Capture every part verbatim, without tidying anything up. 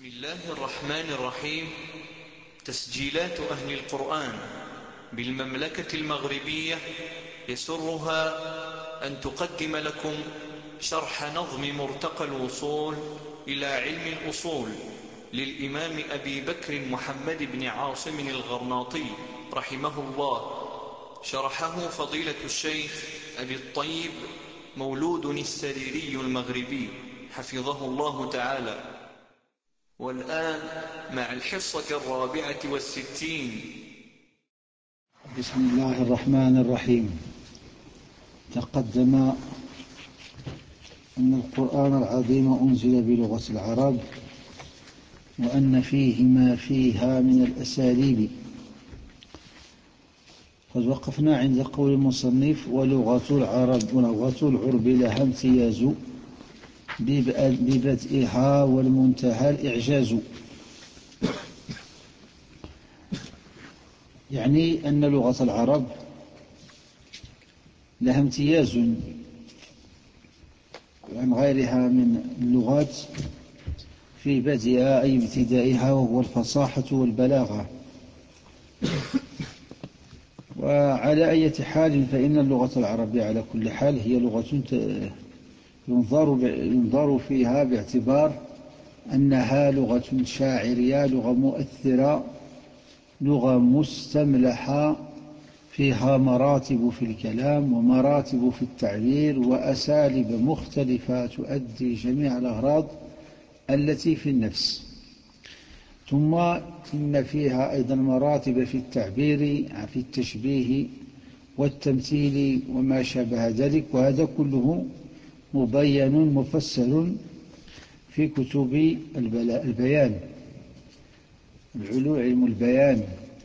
بسم الله الرحمن الرحيم. تسجيلات أهل القرآن بالمملكة المغربية يسرها أن تقدم لكم شرح نظم مرتقى الوصول إلى علم الأصول للإمام أبي بكر محمد بن عاصم الغرناطي رحمه الله. شرحه فضيلة الشيخ أبي الطيب مولود السريري المغربي حفظه الله تعالى. والآن مع الحصة الرابعة والستين. بسم الله الرحمن الرحيم. تقدم أن القرآن العظيم أنزل بلغة العرب، وأن فيه ما فيها من الأساليب. قد وقفنا عند قول المصنف: ولغة العرب ولغة العرب لها امتياز ببدئها والمنتهى الإعجاز. يعني أن لغة العرب لها امتياز عن غيرها من اللغات في بدئها أي ابتدائها، وهو الفصاحة والبلاغة. وعلى أي حال فإن اللغة العربية على كل حال هي لغة ينظر, ينظر فيها باعتبار أنها لغة شاعرية، لغة مؤثرة، لغة مستملحة، فيها مراتب في الكلام ومراتب في التعبير وأساليب مختلفة تؤدي جميع الأغراض التي في النفس. ثم إن فيها أيضا مراتب في التعبير، في التشبيه والتمثيل وما شابه ذلك، وهذا كله مبين مفسر في كتب البيان، علم البيان،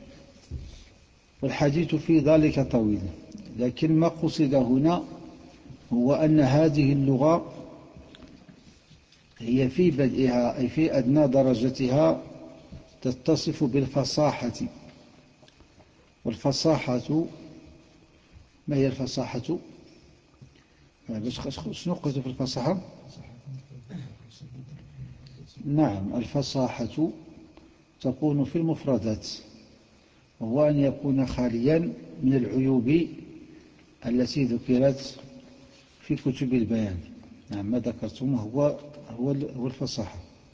والحديث في ذلك طويل. لكن ما قصد هنا هو أن هذه اللغة هي في بدئها أي في أدنى درجتها تتصف بالفصاحة. والفصاحة ما هي الفصاحة؟ شنو قصد في الفصاحة؟ نعم، الفصاحة تكون في المفردات، وهو أن يكون خاليا من العيوب التي ذكرت في كتب البيان. نعم، ما ذكرتم هو هو الفصاحة.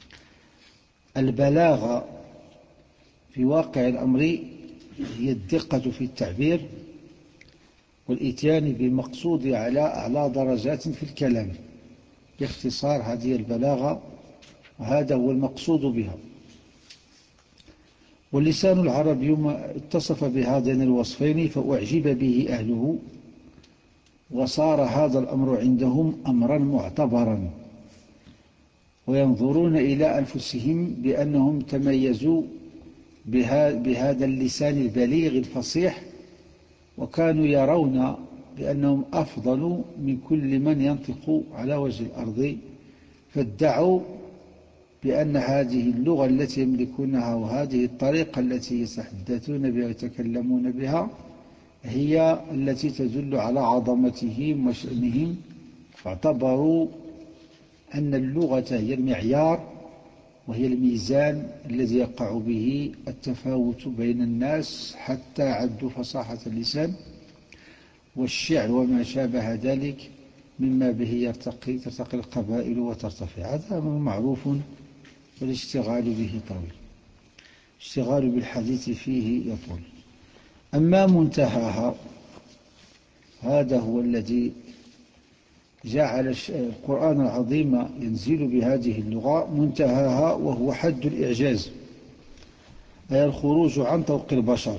البلاغة في واقع الأمر هي الدقة في التعبير والإتيان بالمقصود على أعلى درجات في الكلام. باختصار هذه البلاغة، وهذا هو المقصود بها. واللسان العربي اتصف بهذين الوصفين فأعجب به أهله، وصار هذا الأمر عندهم أمرا معتبرا، وينظرون إلى أنفسهم بأنهم تميزوا بهذا اللسان البليغ الفصيح، وكانوا يرون بأنهم أفضل من كل من ينطق على وجه الأرض، فادعوا بأن هذه اللغة التي يملكونها وهذه الطريقة التي يتحدثون بها ويتكلمون بها هي التي تدل على عظمتهم وشأنهم، فاعتبروا أن اللغة هي المعيار وهي الميزان الذي يقع به التفاوت بين الناس، حتى عدوا فصاحة اللسان والشعر وما شابه ذلك مما به يرتقي ترتقي القبائل وترتفع. هذا أمر معروف، والاشتغال به طويل، الاشتغال بالحديث فيه يطول. أما منتهاها، هذا هو الذي جعل القرآن العظيم ينزل بهذه اللغة منتهاها، وهو حد الإعجاز، أي الخروج عن طوق البشر،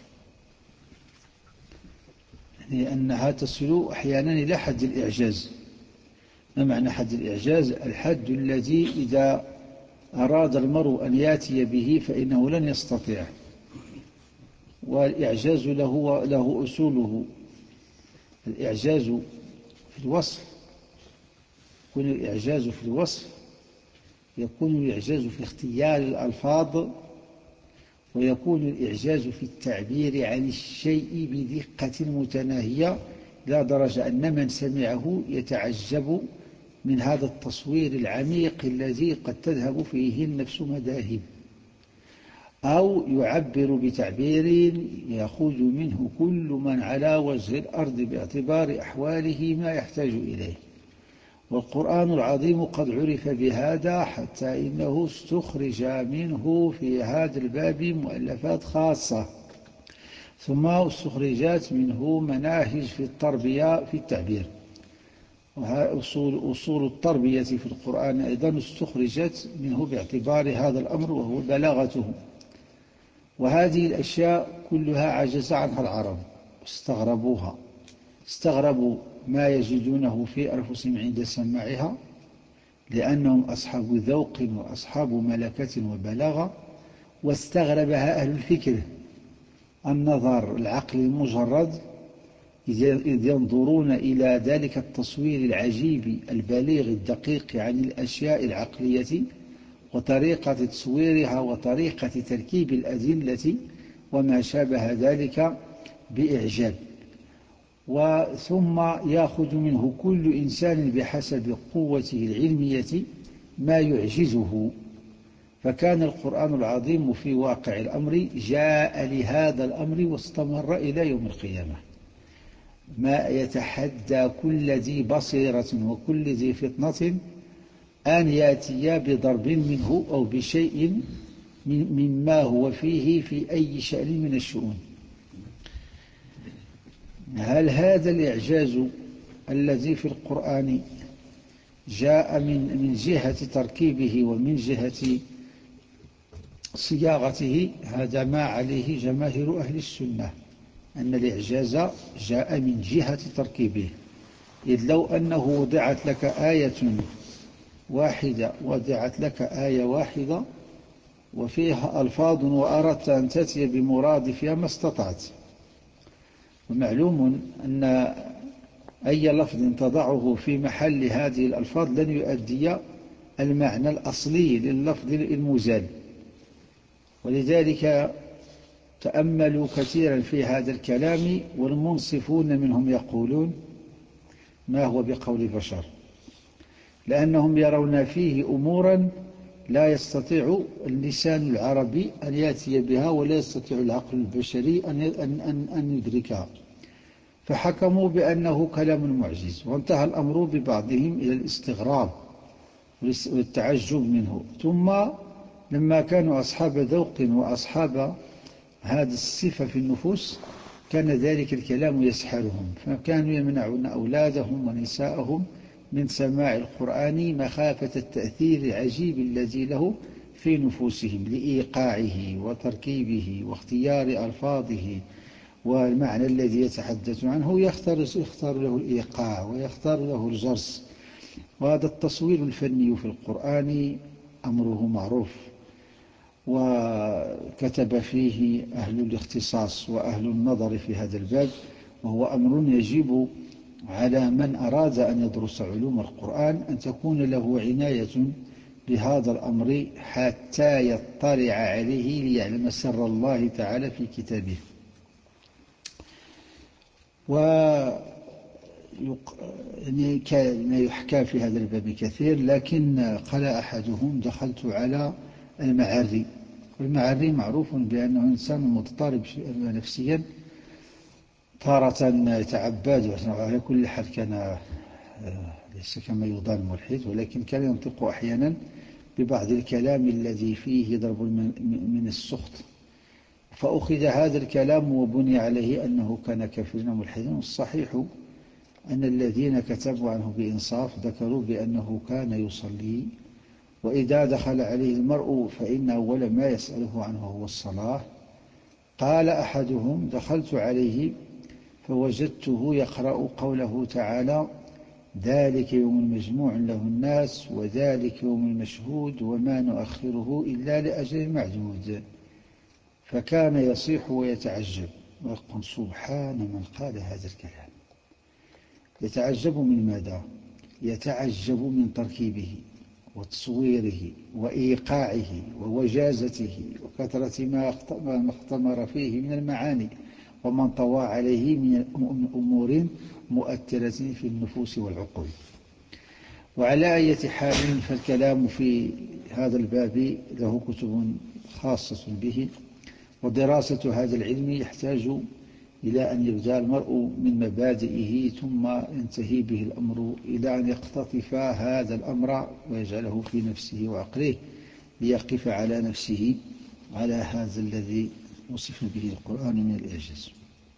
يعني أنها تصل أحيانا إلى حد الإعجاز. ما معنى حد الإعجاز؟ الحد الذي إذا أراد المرء أن يأتي به فإنه لن يستطيع. والإعجاز له, له أصوله. الإعجاز في الوصف، يكون الإعجاز في الوصف، يكون الإعجاز في اختيار الألفاظ، ويكون الإعجاز في التعبير عن الشيء بدقة متناهية، لا درجة أن من سمعه يتعجب من هذا التصوير العميق الذي قد تذهب فيه النفس مذاهب، أو يعبر بتعبير يأخذ منه كل من على وجه الأرض باعتبار أحواله ما يحتاج إليه. والقرآن العظيم قد عرف بهذا حتى إنه استخرج منه في هذا الباب مؤلفات خاصة، ثم استخرجت منه مناهج في التربية في التعبير. وأصول أصول التربية في القرآن أيضا استخرجت منه باعتبار هذا الأمر وهو بلاغته. وهذه الأشياء كلها عجز عنها العرب واستغربوها، استغربوا ما يجدونه في أنفسهم عند سماعها، لأنهم أصحاب ذوق وأصحاب ملكة وبلاغة، واستغربها أهل الفكر النظر العقل المجرد، إذ ينظرون إلى ذلك التصوير العجيب البليغ الدقيق عن الأشياء العقلية وطريقة تصويرها وطريقة تركيب الأدلة وما شابه ذلك بإعجاب. وثم يأخذ منه كل إنسان بحسب قوته العلمية ما يعجزه. فكان القرآن العظيم في واقع الأمر جاء لهذا الأمر واستمر إلى يوم القيامة، ما يتحدى كل ذي بصيرة وكل ذي فطنة أن يأتي بضرب منه أو بشيء مما هو فيه في أي شأن من الشؤون. هل هذا الإعجاز الذي في القرآن جاء من من جهة تركيبه ومن جهة صياغته؟ هذا ما عليه جماهير أهل السنة، أن الإعجاز جاء من جهة تركيبه. إذ لو أنه وضعت لك آية واحدة وضعت لك آية واحدة وفيها ألفاظ وأردت أن تأتي بمرادفها ما استطعت. ومعلوم أن أي لفظ تضعه في محل هذه الألفاظ لن يؤدي المعنى الأصلي لللفظ المزال. ولذلك تأملوا كثيرا في هذا الكلام، والمنصفون منهم يقولون ما هو بقول بشر، لأنهم يرون فيه أمورا لا يستطيع اللسان العربي أن يأتي بها ولا يستطيع العقل البشري أن أن أن يدركها، فحكموا بأنه كلام معجز. وانتهى الأمر ببعضهم إلى الاستغراب والتعجب منه. ثم لما كانوا أصحاب ذوق وأصحاب هذه الصفة في النفوس كان ذلك الكلام يسحرهم، فكانوا يمنعون أولادهم ونساءهم من سماع القرآن مخافة التأثير العجيب الذي له في نفوسهم لإيقاعه وتركيبه واختيار ألفاظه والمعنى الذي يتحدث عنه، يختار, يختار له الإيقاع ويختار له الجرس. وهذا التصوير الفني في القرآن أمره معروف، وكتب فيه أهل الاختصاص وأهل النظر في هذا الباب، وهو أمر يجب على من أراد أن يدرس علوم القرآن أن تكون له عناية بهذا الأمر حتى يطلع عليه ليعلم سر الله تعالى في كتابه. و يعني كان يحكى في هذا الباب كثير، لكن قال أحدهم دخلت على المعري. والمعري معروف بأنه إنسان مضطرب نفسيا، تارة يتعبد، على كل حال كان ليس كما يظن ملحد، ولكن كان ينطق أحيانا ببعض الكلام الذي فيه ضرب من السخط، فأخذ هذا الكلام وبني عليه أنه كان كافرا ملحدا. والصحيح أن الذين كتبوا عنه بإنصاف ذكروا بأنه كان يصلي، وإذا دخل عليه المرء فإن أول ما يسأله عنه هو الصلاة. قال أحدهم دخلت عليه فوجدته يقرأ قوله تعالى: ذلك يوم مجموع له الناس وذلك يوم مشهود وما نؤخره إلا لأجل معدود. فكان يصيح ويتعجب ويقول: سبحان من قال هذا الكلام. يتعجب من ماذا؟ يتعجب من تركيبه وتصويره وإيقاعه ووجازته وكثرة ما اختمر فيه من المعاني وما انطوى عليه من أمور مؤثرة في النفوس والعقول. وعلى أي حال فالكلام في هذا الباب له كتب خاصة به، ودراسة هذا العلم يحتاج إلى أن يبدأ المرء من مبادئه ثم ينتهي به الأمر إلى أن يقتطف هذا الأمر ويجعله في نفسه وعقله ليقف على نفسه على هذا الذي وصف به القرآن من الإعجاز.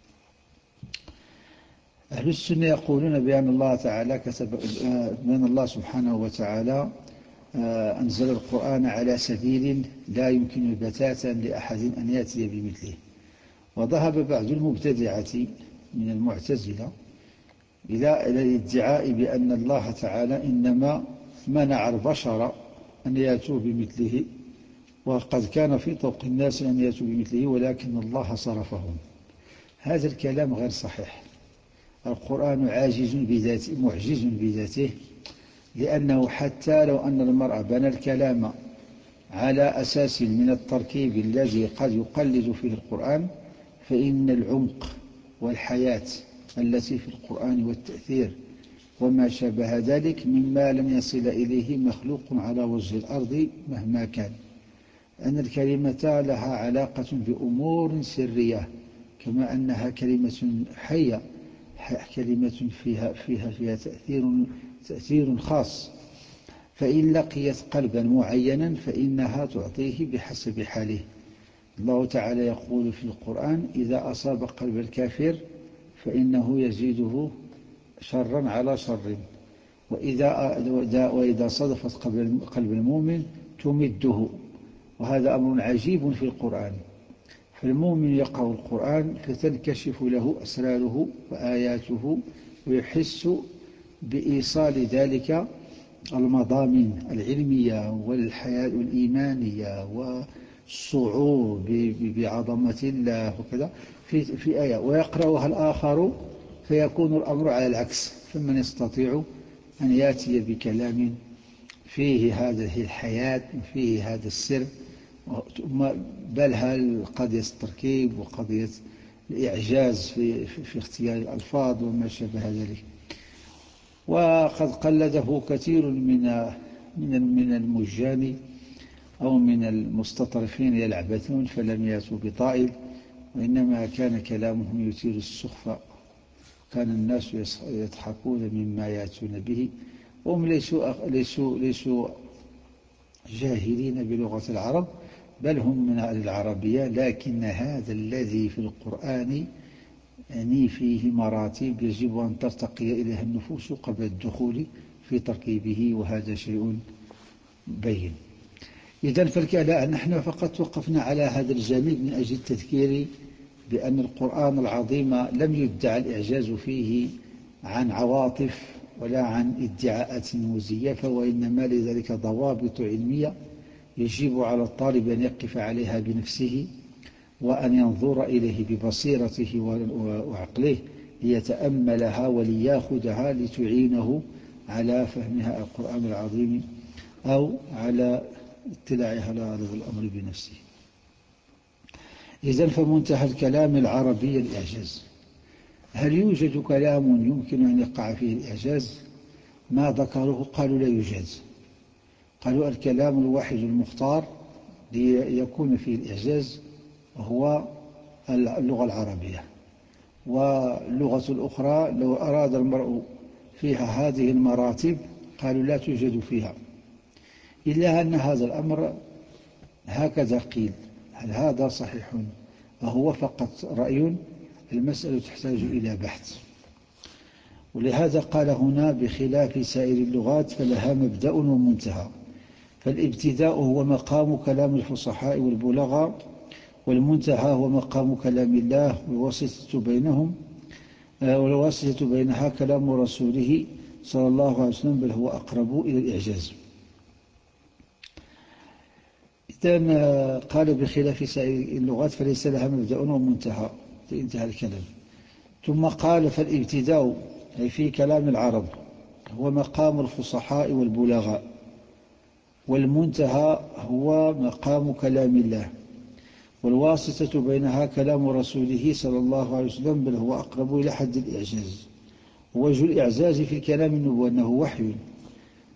أهل السنة يقولون بأن الله تعالى كتب بأن الله سبحانه وتعالى أنزل القرآن على سبيل لا يمكن بتاتا لأحد أن يأتي بمثله. وذهب بعض المبتدعة من المعتزلة إلى الادعاء بأن الله تعالى إنما منع البشر أن يأتوا بمثله، وقد كان في طوق الناس أن يأتوا بمثله ولكن الله صرفهم. هذا الكلام غير صحيح. القرآن عاجز بذاته، معجز بذاته، لأنه حتى لو أن المرء بنى الكلام على أساس من التركيب الذي قد يقلد فيه القرآن، فإن العمق والحياة التي في القرآن والتأثير وما شابه ذلك مما لم يصل إليه مخلوق على وجه الأرض مهما كان. أن الكلمة لها علاقة بأمور سرية، كما أنها كلمة حية، كلمة فيها, فيها, فيها تأثير, تأثير خاص. فإن لقيت قلبا معينا فإنها تعطيه بحسب حاله. الله تعالى يقول في القرآن: إذا أصاب قلب الكافر فإنه يزيده شرا على شر، وإذا, وإذا صدفت قلب المؤمن تمده. وهذا أمر عجيب في القرآن. فالمؤمن يقرأ القرآن فتنكشف له أسراره وآياته، ويحس بإيصال ذلك المضامين العلمية والحياة الإيمانية والشعور بعظمة الله وكذا في, في آية، ويقرأها الآخر فيكون الأمر على العكس. فمن يستطيع أن يأتي بكلام فيه هذه الحياة وفيه هذا السر، بل هل قضية التركيب وقضية الإعجاز في, في, في اختيار الألفاظ وما شابه ذلك. وقد قلده كثير من من من المجان أو من المستطرفين يلعبثون فلم يأتوا بطائل، وإنما كان كلامهم يثير السخف، كان الناس يضحكون مما يأتون به، وهم ليسوا, ليسوا, ليسوا جاهلين بلغة العرب، بل هم من أهل العربية، لكن هذا الذي في القرآن يعني فيه مراتب يجب أن ترتقي إليها النفوس قبل الدخول في تركيبه، وهذا شيء بين. إذن فالكلام نحن فقط وقفنا على هذا الجانب من أجل التذكير بأن القرآن العظيم لم يدعى الإعجاز فيه عن عواطف ولا عن ادعاءات مزيفة، وإنما لذلك ضوابط علمية يجب على الطالب أن يقف عليها بنفسه، وأن ينظر إليه ببصيرته وعقله ليتأملها وليأخذها لتعينه على فهمها القرآن العظيم أو على اطلاعها على هذا الأمر بنفسه. إذن فمنتهى الكلام العربي الإعجاز. هل يوجد كلام يمكن أن يقع فيه الإعجاز؟ ما ذكروه قالوا لا يوجد. قالوا الكلام الواحد المختار ليكون فيه الإعجاز هو اللغة العربية، واللغة الأخرى لو أراد المرء فيها هذه المراتب قالوا لا توجد فيها. إلا أن هذا الأمر هكذا قيل. هل هذا صحيح وهو فقط رأي؟ المسألة تحتاج إلى بحث. ولهذا قال هنا: بخلاف سائر اللغات فلها مبدأ ومنتهى. فالابتداء هو مقام كلام الفصحاء والبلغاء، والمنتهى هو مقام كلام الله، والواسطة بينهم والواسطة بينها كلام رسوله صلى الله عليه وسلم، بل هو أقرب إلى الإعجاز. إذن قال بخلاف سائر اللغات فليس لها مبدأ ومنتهى، انتهى الكلام. ثم قال: فالابتداء أي في كلام العرب هو مقام الفصحاء والبلغاء، والمنتهى هو مقام كلام الله، والواسطة بينها كلام رسوله صلى الله عليه وسلم، بل هو أقرب إلى حد الإعجاز. ووجه الإعجاز في الكلام النبوة أنه وحي،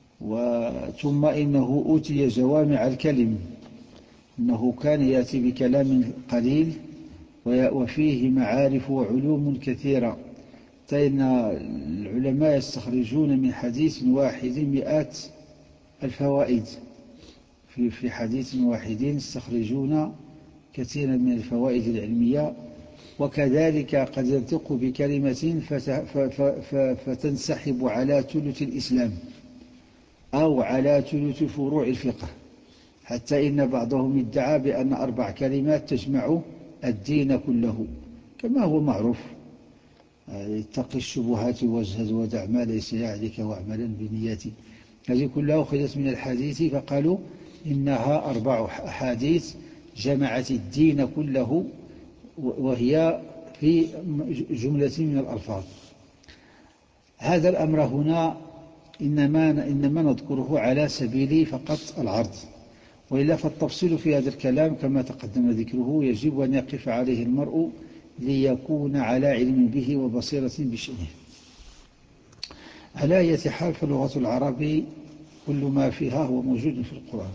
ثم إنه أوتي جوامع الكلم، إنه كان يأتي بكلام قليل وفيه معارف وعلوم كثيرة، فإن العلماء يستخرجون من حديث واحد مئات الفوائد، في حديث واحد يستخرجون كثيرا من الفوائد العلمية. وكذلك قد ينطق بكلمة فتنسحب على ثلث الإسلام أو على ثلث فروع الفقه، حتى إن بعضهم ادعى بأن أربع كلمات تجمع الدين كله، كما هو معروف: اتق الشبهات واجهد ودع ما ليس يعنيك واعملا بنياتي. هذه كلها أخذت من الحديث، فقالوا إنها أربع أحاديث جمعت الدين كله، وهي في جملة من الألفاظ. هذا الأمر هنا إنما, إنما نذكره على سبيل فقط العرض، وإلا فالتفصيل في هذا الكلام كما تقدم ذكره يجب أن يقف عليه المرء ليكون على علم به وبصيرة بشأنه. على أية حال، فلغة العرب كل ما فيها هو موجود في القرآن،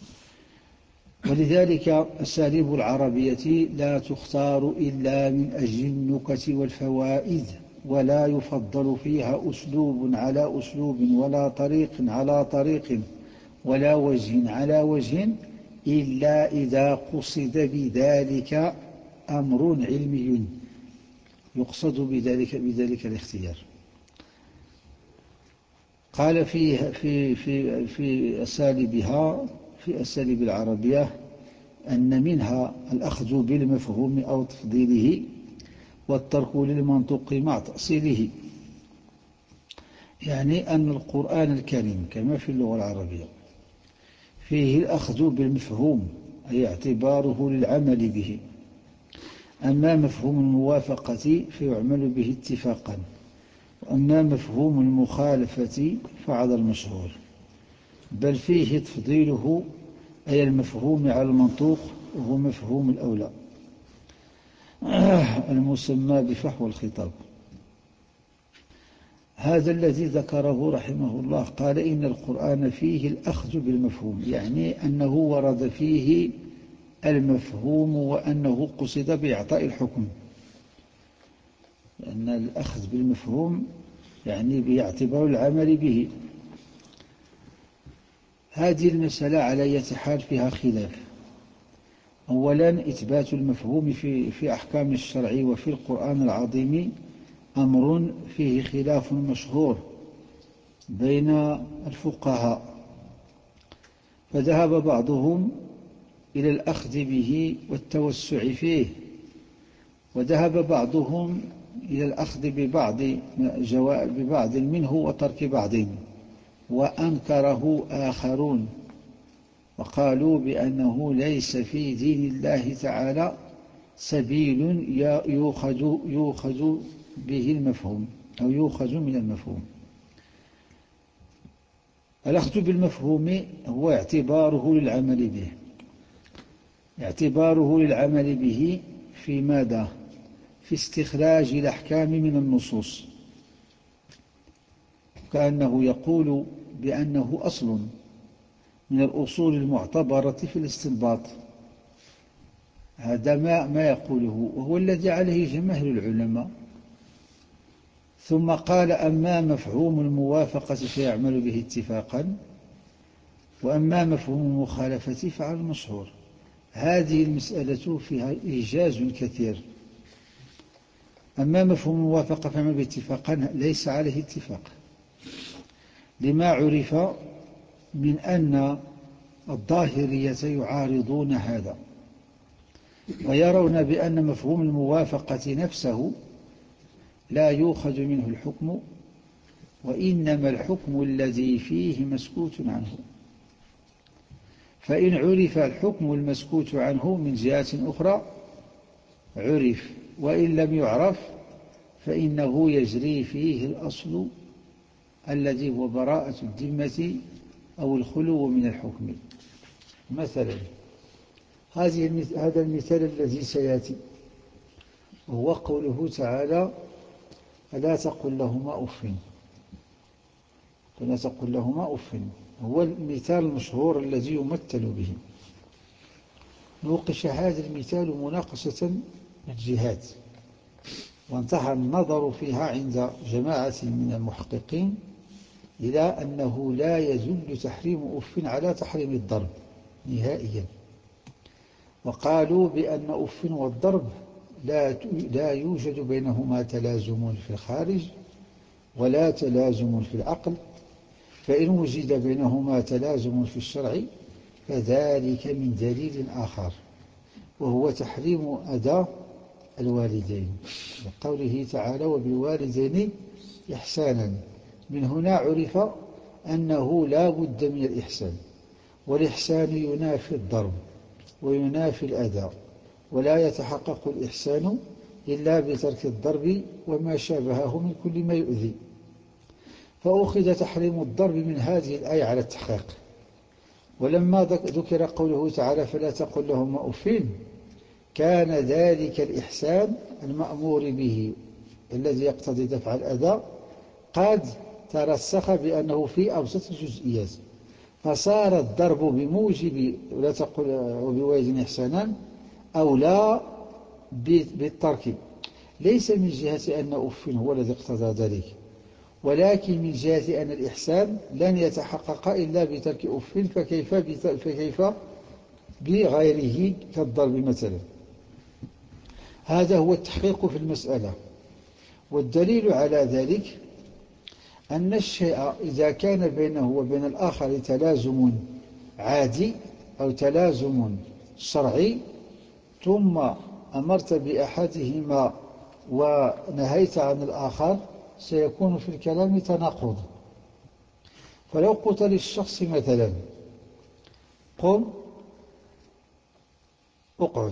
ولذلك أساليب العربية لا تختار إلا من أجل النكت والفوائد، ولا يفضل فيها أسلوب على أسلوب، ولا طريق على طريق، ولا وجه على وجه، إلا إذا قصد بذلك أمر علمي يقصد بذلك, بذلك الاختيار. قال في, في, في, في أساليبها في أساليب العربية أن منها الأخذ بالمفهوم أو تفضيله، والترك للمنطوق مع تأصيله. يعني أن القرآن الكريم كما في اللغة العربية فيه الأخذ بالمفهوم، أي اعتباره للعمل به. أما مفهوم الموافقة فيعمل به اتفاقا، وأما مفهوم المخالفة فعلى المشهور، بل فيه تفضيله، أي المفهوم على المنطوق، وهو مفهوم الأولى المسمى بفحوى الخطاب. هذا الذي ذكره رحمه الله، قال إن القرآن فيه الأخذ بالمفهوم، يعني أنه ورد فيه المفهوم وأنه قصد بإعطاء الحكم، لأن الأخذ بالمفهوم يعني باعتبار العمل به. هذه المسألة على أية حال فيها خلاف. أولا، إثبات المفهوم في, في أحكام الشرع وفي القرآن العظيم أمر فيه خلاف مشهور بين الفقهاء، فذهب بعضهم إلى الأخذ به والتوسع فيه، وذهب بعضهم إلى الأخذ ببعض, ببعض منه وترك بعض، وأنكره آخرون وقالوا بأنه ليس في دين الله تعالى سبيل يؤخذ, يؤخذ به المفهوم أو يؤخذ من المفهوم. الأخذ بالمفهوم هو اعتباره للعمل به، اعتباره للعمل به في ماذا؟ في استخراج الأحكام من النصوص، كأنه يقول بأنه أصل من الأصول المعتبرة في الاستنباط. هذا ما, ما يقوله، وهو الذي عليه جماهير العلماء. ثم قال أما مفهوم الموافقة فيعمل به اتفاقا، وأما مفهوم المخالفة فعلى المشهور. هذه المسألة فيها إيجاز كثير. أما مفهوم الموافقة فيعمل به اتفاقا ليس عليه اتفاق، لما عرف من أن الظاهرية يعارضون هذا، ويرون بأن مفهوم الموافقة نفسه لا يؤخذ منه الحكم، وإنما الحكم الذي فيه مسكوت عنه. فإن عرف الحكم المسكوت عنه من جهة أخرى عرف، وإن لم يعرف فإنه يجري فيه الأصل الذي هو براءة الذمة أو الخلو من الحكم. مثلا هذا المثال الذي سيأتي وهو قوله تعالى: فلا تقل لهما أف فلا تقل لهما أف هو المثال المشهور الذي يمثل به. نوقش هذا المثال مناقشة من جهات، وانتهى النظر فيها عند جماعة من المحققين إلى أنه لا يدل تحريم أف على تحريم الضرب نهائيا، وقالوا بأن أف والضرب لا لا يوجد بينهما تلازم في الخارج ولا تلازم في العقل، فإن وجد بينهما تلازم في الشرع فذلك من دليل آخر، وهو تحريم أذى الوالدين، لقوله تعالى وبالوالدين إحسانا. من هنا عرف أنه لا بد من الإحسان، والإحسان ينافي الضرب وينافي الأذى، ولا يتحقق الإحسان إلا بترك الضرب وما شابهه من كل ما يؤذي. فأخذ تحريم الضرب من هذه الآية على التحقيق. ولما ذكر قوله تعالى فلا تقل لهما أف، كان ذلك الإحسان المأمور به الذي يقتضي دفع الأذى قد ترسخ بأنه في أبسط الجزئيات، فصار الضرب بموجب ولا تقل وبوالدين إحسانا أو لا بالترك، ليس من جهة أن أف هو الذي اقتضى ذلك، ولكن من جهة أن الإحسان لن يتحقق إلا بترك أف، فكيف, فكيف بغيره كالضرب مثلا. هذا هو التحقيق في المسألة. والدليل على ذلك أن الشيء إذا كان بينه وبين الآخر تلازم عادي أو تلازم شرعي، ثم أمرت بأحدهما ونهيت عن الآخر، سيكون في الكلام تناقض. فلو قلت للشخص مثلا قم اقعد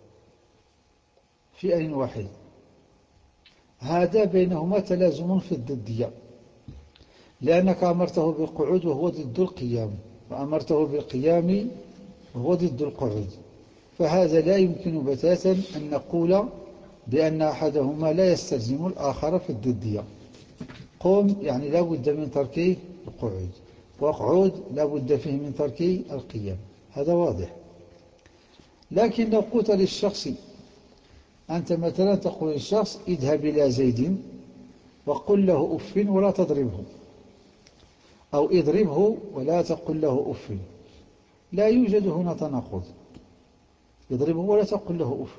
في آن واحد، هذا بينهما تلازم في الضدية، لأنك أمرته بالقعود وهو ضد القيام، وأمرته بالقيام وهو ضد القعود، فهذا لا يمكن بتاتا أن نقول بأن أحدهما لا يستلزم الآخر في الضدية. قم يعني لا بد من ترك القعود، واقعد لا بد فيه من ترك القيام، هذا واضح. لكن لو قلت للشخص أنت مثلا تقول للشخص اذهب إلى زيد وقل له أف ولا تضربه، أو اضربه ولا تقل له أف، لا يوجد هنا تناقض. اضربه ولا تقل له أف،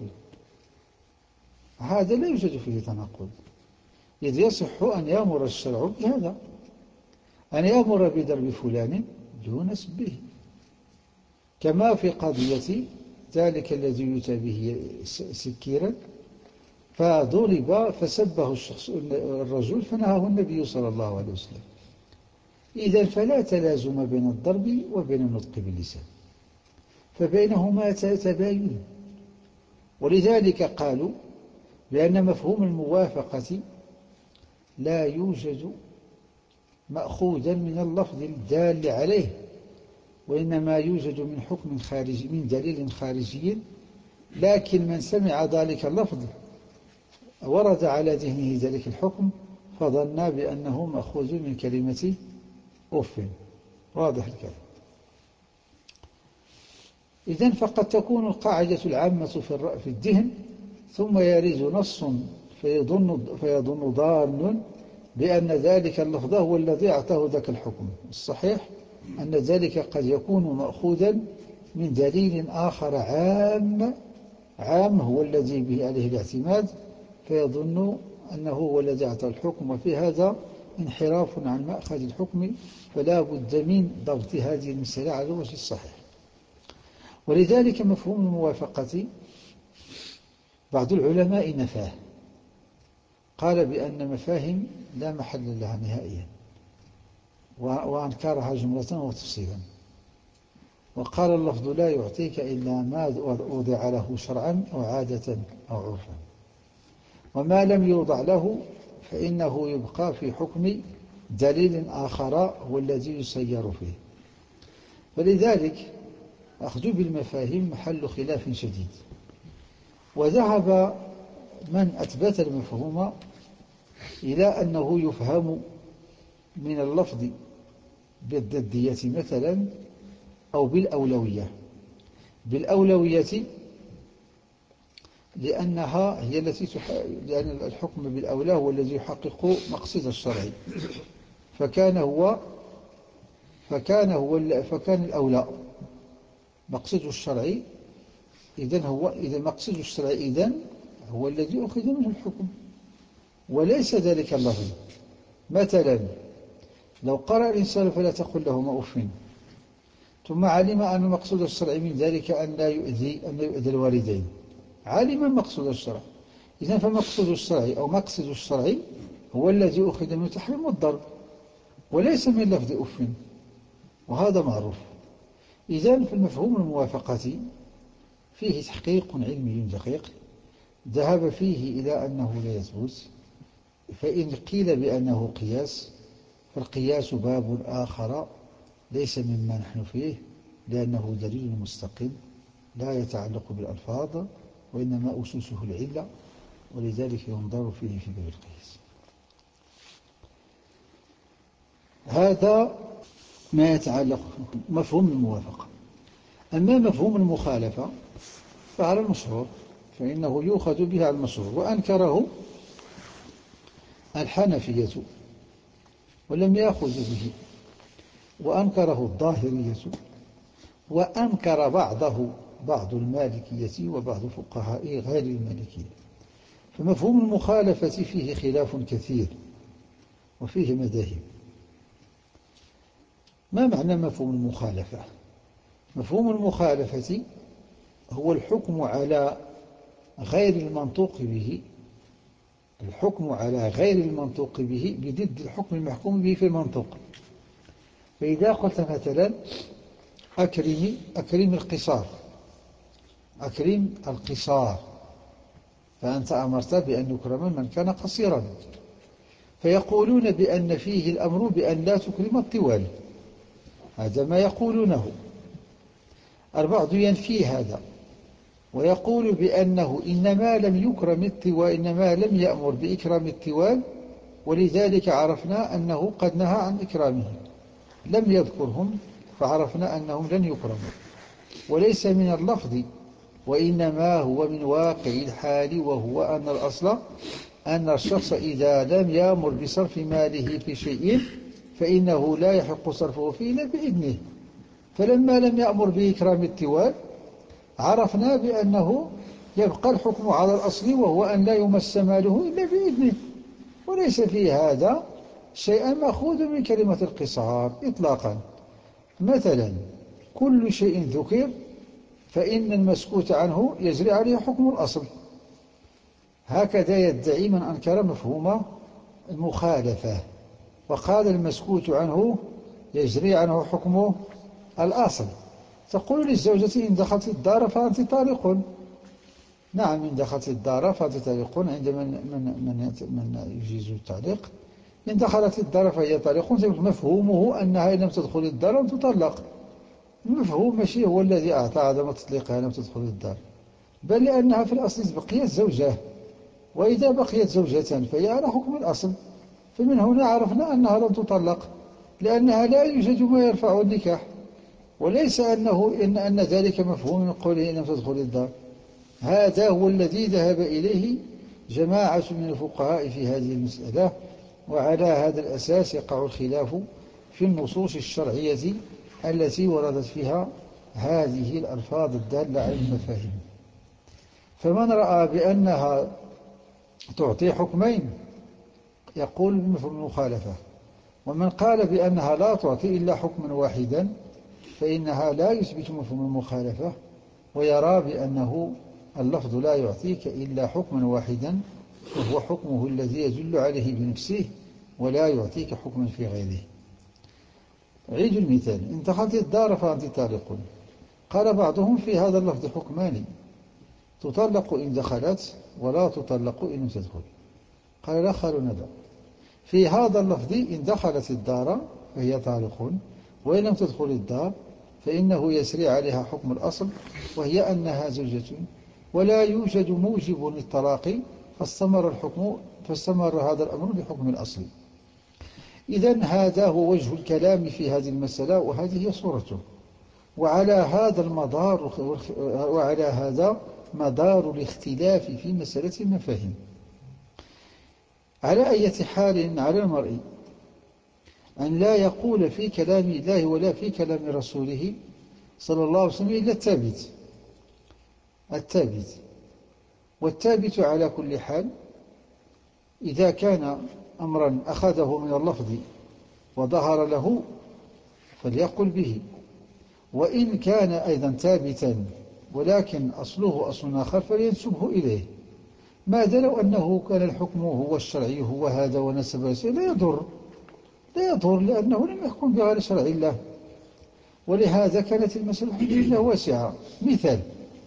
هذا لا يوجد فيه تناقض، إذ يصح أن يأمر الشرع بهذا، أن يأمر بضرب فلان دون سبه، كما في قضية ذلك الذي يؤتى به سكيرا فضرب فسبه الشخص الرجل فنهاه النبي صلى الله عليه وسلم. إذن فلا تلازم بين الضرب وبين النطق باللسان، فبينهما تباين. ولذلك قالوا بأن مفهوم الموافقة لا يوجد مأخوذا من اللفظ الدال عليه، وإنما يوجد من حكم خارجي من دليل خارجي، لكن من سمع ذلك اللفظ ورد على ذهنه ذلك الحكم فظن بأنه مأخوذ من كلمة أف. واضح الكلام. إذن فقد تكون القاعدة العامة في الذهن ثم يرد نص فيظن, فيظن ظان بأن ذلك اللفظ هو الذي أعطاه ذاك الحكم. الصحيح أن ذلك قد يكون مأخوذا من دليل آخر عام عام هو الذي به عليه الاعتماد، فيظن أنه هو الذي أعطى الحكم، وفي هذا انحراف عن مأخذ الحكم، فلا بد من ضبط هذه المسألة على الوجه الصحيح. ولذلك مفهوم الموافقة بعض العلماء نفاه، قال بأن مفاهيم لا محل لها نهائيا، وأنكرها جملة وتفصيلا، وقال اللفظ لا يعطيك إلا ما وضع له شرعا أو عادة أو عرفا، وما لم يوضع له فإنه يبقى في حكم دليل آخر هو الذي يسير فيه. فلذلك أخذ بالمفاهيم محل خلاف شديد. وذهب من أثبت المفهوم إلى أنه يفهم من اللفظ بالضدية مثلا أو بالأولوية. بالأولوية لأنها هي التي تح... لأن الحكم بالأولى هو الذي يحقق مقصد الشرع، فكان هو فكان هو ال... فكان الأولى مقصد الشرع، إذن هو إذا مقصد الشرع إذن هو الذي أخذ منه الحكم وليس ذلك اللفظ. مثلا لو قرأ الإنسان فلا تقل له ما أف، ثم علم أن مقصود الشرع من ذلك أن لا يؤذي أن لا يؤذي الوالدين، علم مقصود الشرع، إذن فمقصود الشرع أو مقصد الشرع هو الذي أخذ من تحريم الضرب وليس من لفظ أف، وهذا معروف. إذن فالمفهوم الموافقة فيه تحقيق علمي دقيق ذهب فيه إلى أنه لا يثبت، فإن قيل بأنه قياس فالقياس باب آخر ليس مما نحن فيه، لأنه دليل مستقل لا يتعلق بالألفاظ وإنما أسسه العلة، ولذلك ينظر فيه في باب القياس. هذا ما يتعلق مفهوم الموافقة. أما مفهوم المخالفة فعلى المشهور، فإنه يؤخذ بها على المشهور، وأنكره الحنفية ولم يأخذوا به، وأنكره الظاهرية، وأنكر بعضه بعض المالكية وبعض فقهاء غير المالكية. فمفهوم المخالفة فيه خلاف كثير وفيه مذاهب. ما معنى مفهوم المخالفة؟ مفهوم المخالفة هو الحكم على غير المنطوق به الحكم على غير المنطوق به بضد الحكم المحكوم به في المنطوق. فإذا قلت مثلا أكرم أكرم القصار أكرم القصار فأنت أمرت بأن يكرم من كان قصيرا، فيقولون بأن فيه الأمر بأن لا تكرم الطوال، هذا ما يقولونه. البعض ينفي هذا ويقول بأنه إنما لم يكرم الطوال إنما لم يأمر بإكرام الطوال، ولذلك عرفنا أنه قد نهى عن إكرامهم، لم يذكرهم فعرفنا أنهم لن يكرموا، وليس من اللفظ وإنما هو من واقع الحال، وهو أن الأصل أن الشخص إذا لم يأمر بصرف ماله في شيء فإنه لا يحق صرفه فيه إلا بإذنه، فلما لم يأمر بإكرام الطوال عرفنا بأنه يبقى الحكم على الأصل، وهو أن لا يمس ماله إلا بإذنه، وليس في هذا شيئا مأخوذ من كلمة القصار إطلاقا. مثلا كل شيء ذكر فإن المسكوت عنه يجري عليه حكم الأصل، هكذا يدعي من أنكر مفهوم المخالفة وقال المسكوت عنه يجري عنه حكم الأصل. تقول للزوجة إن دخلت الدار فأنت طالق، نعم إن دخلت الدار فأنت طالق عند من, من, من, من يجيز التعليق، إن دخلت الدار فهي طالق، مفهومه أنها إن لم تدخل الدار لم تطلق، المفهوم ماشي هو الذي أعطى عدم تطليقها لم تدخل الدار، بل لأنها في الأصل بقيت زوجة، وإذا بقيت زوجة فهي على حكم الأصل، فمن هنا عرفنا أنها لم تطلق لأنها لا يوجد ما يرفع النكاح، وليس أنه إن, أن ذلك مفهوم من قوله إن لم تدخل الدار. هذا هو الذي ذهب إليه جماعة من الفقهاء في هذه المسألة، وعلى هذا الأساس يقع الخلاف في النصوص الشرعية التي وردت فيها هذه الألفاظ الدالة على المفاهيم. فمن رأى بأنها تعطي حكمين يقول بمفهوم المخالفة، ومن قال بأنها لا تعطي إلا حكما واحدا فإنها لا يثبت مفهوم المخالفة، ويرى بأنه اللفظ لا يعطيك إلا حكما واحدا وهو حكمه الذي يدل عليه بنفسه ولا يعطيك حكما في غيره. عيد المثال، إن دخلت الدار فأنت طالق، قال بعضهم في هذا اللفظ حكمان، تطلق إن دخلت ولا تطلق إن لم تدخل. قال لا خالوا ندى، في هذا اللفظ إن دخلت الدار فهي طالق، وإن لم تدخل الدار فإنه يسري عليها حكم الأصل وهي أنها زوجة، ولا يوجد موجب للطلاق، فاستمر الحكم فاستمر هذا الأمر بحكم الأصل. إذن هذا هو وجه الكلام في هذه المسألة، وهذه هي صورته. وعلى هذا المدار وعلى هذا مدار الاختلاف في مسألة المفاهيم. على أي حال على المرء أن لا يقول في كلام الله ولا في كلام رسوله صلى الله عليه وسلم إلا الثابت الثابت والثابت على كل حال إذا كان أمرا أخذه من اللفظ وظهر له فليقل به، وإن كان أيضا ثابتا ولكن أصله أصل آخر فلينسبه إليه. ماذا لو أنه كان الحكم هو الشرعي هو هذا ونسب لا يضر لا يضر لأنه لم يحكم بغير شرع الله. ولهذا كانت المسألة الحمد لله واسعة. مثال: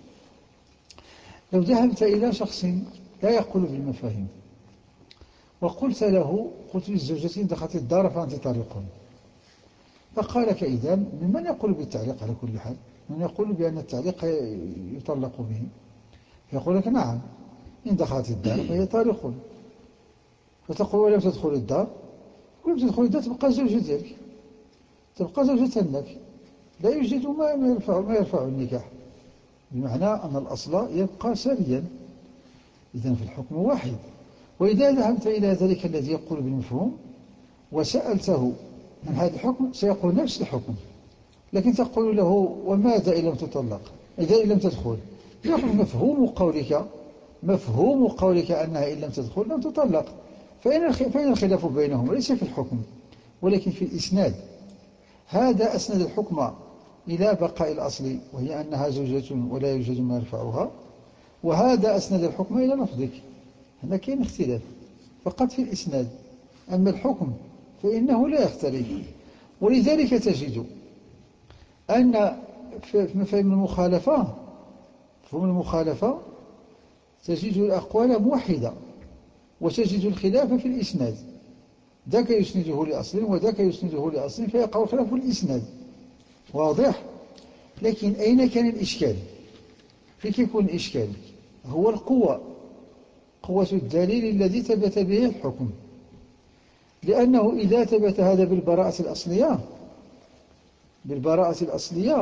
لو ذهبت إلى شخص لا يقول بالمفاهيم وقلت له قلت للزوجتين دخلت الدار فأنت طالق، فقال لك إذن ممن يقول بالتعليق على كل حال؟ من يقول بأن التعليق يطلق به؟ يقول لك نعم، إن دخلت الدار فهي طالق. فتقول ولم تدخل الدار، ولم تدخل الدار تبقى زوجتك تبقى زوجة لك، لا يوجد ما يرفع, ما يرفع النكاح، بمعنى أن الأصل يبقى ساريا. إذن في الحكم واحد. وإذا ذهبت إلى ذلك الذي يقول بالمفهوم وسألته عن هذا الحكم سيقول نفس الحكم، لكن تقول له وماذا إن لم تطلق، إذا إن لم تدخل؟ يقول مفهوم قولك مفهوم قولك أنها إن لم تدخل لم تطلق. فإن الخلاف بينهم ليس في الحكم ولكن في الإسناد. هذا أسند الحكم إلى بقاء الأصل وهي أنها زوجة ولا يوجد ما يرفعها، وهذا أسند الحكم إلى لفظك. هنا كاين اختلاف فقط في الإسناد، أما الحكم فإنه لا يختلف. ولذلك تجد أن في مفاهيم المخالفة مفهوم المخالفة تجد الأقوال موحدة، وتجد الخلاف في الإسناد، ذاك يسنده لأصل وذاك يسنده لأصل فيقع خلاف الإسناد. واضح؟ لكن أين كان الإشكال؟ في كيف يكون الإشكال؟ هو القوة، قوة الدليل الذي ثبت به الحكم. لأنه إذا ثبت هذا بالبراءة الأصلية بالبراءة الأصلية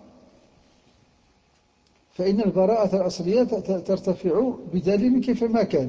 فإن البراءة الأصلية ترتفع بدليل كيفما كان،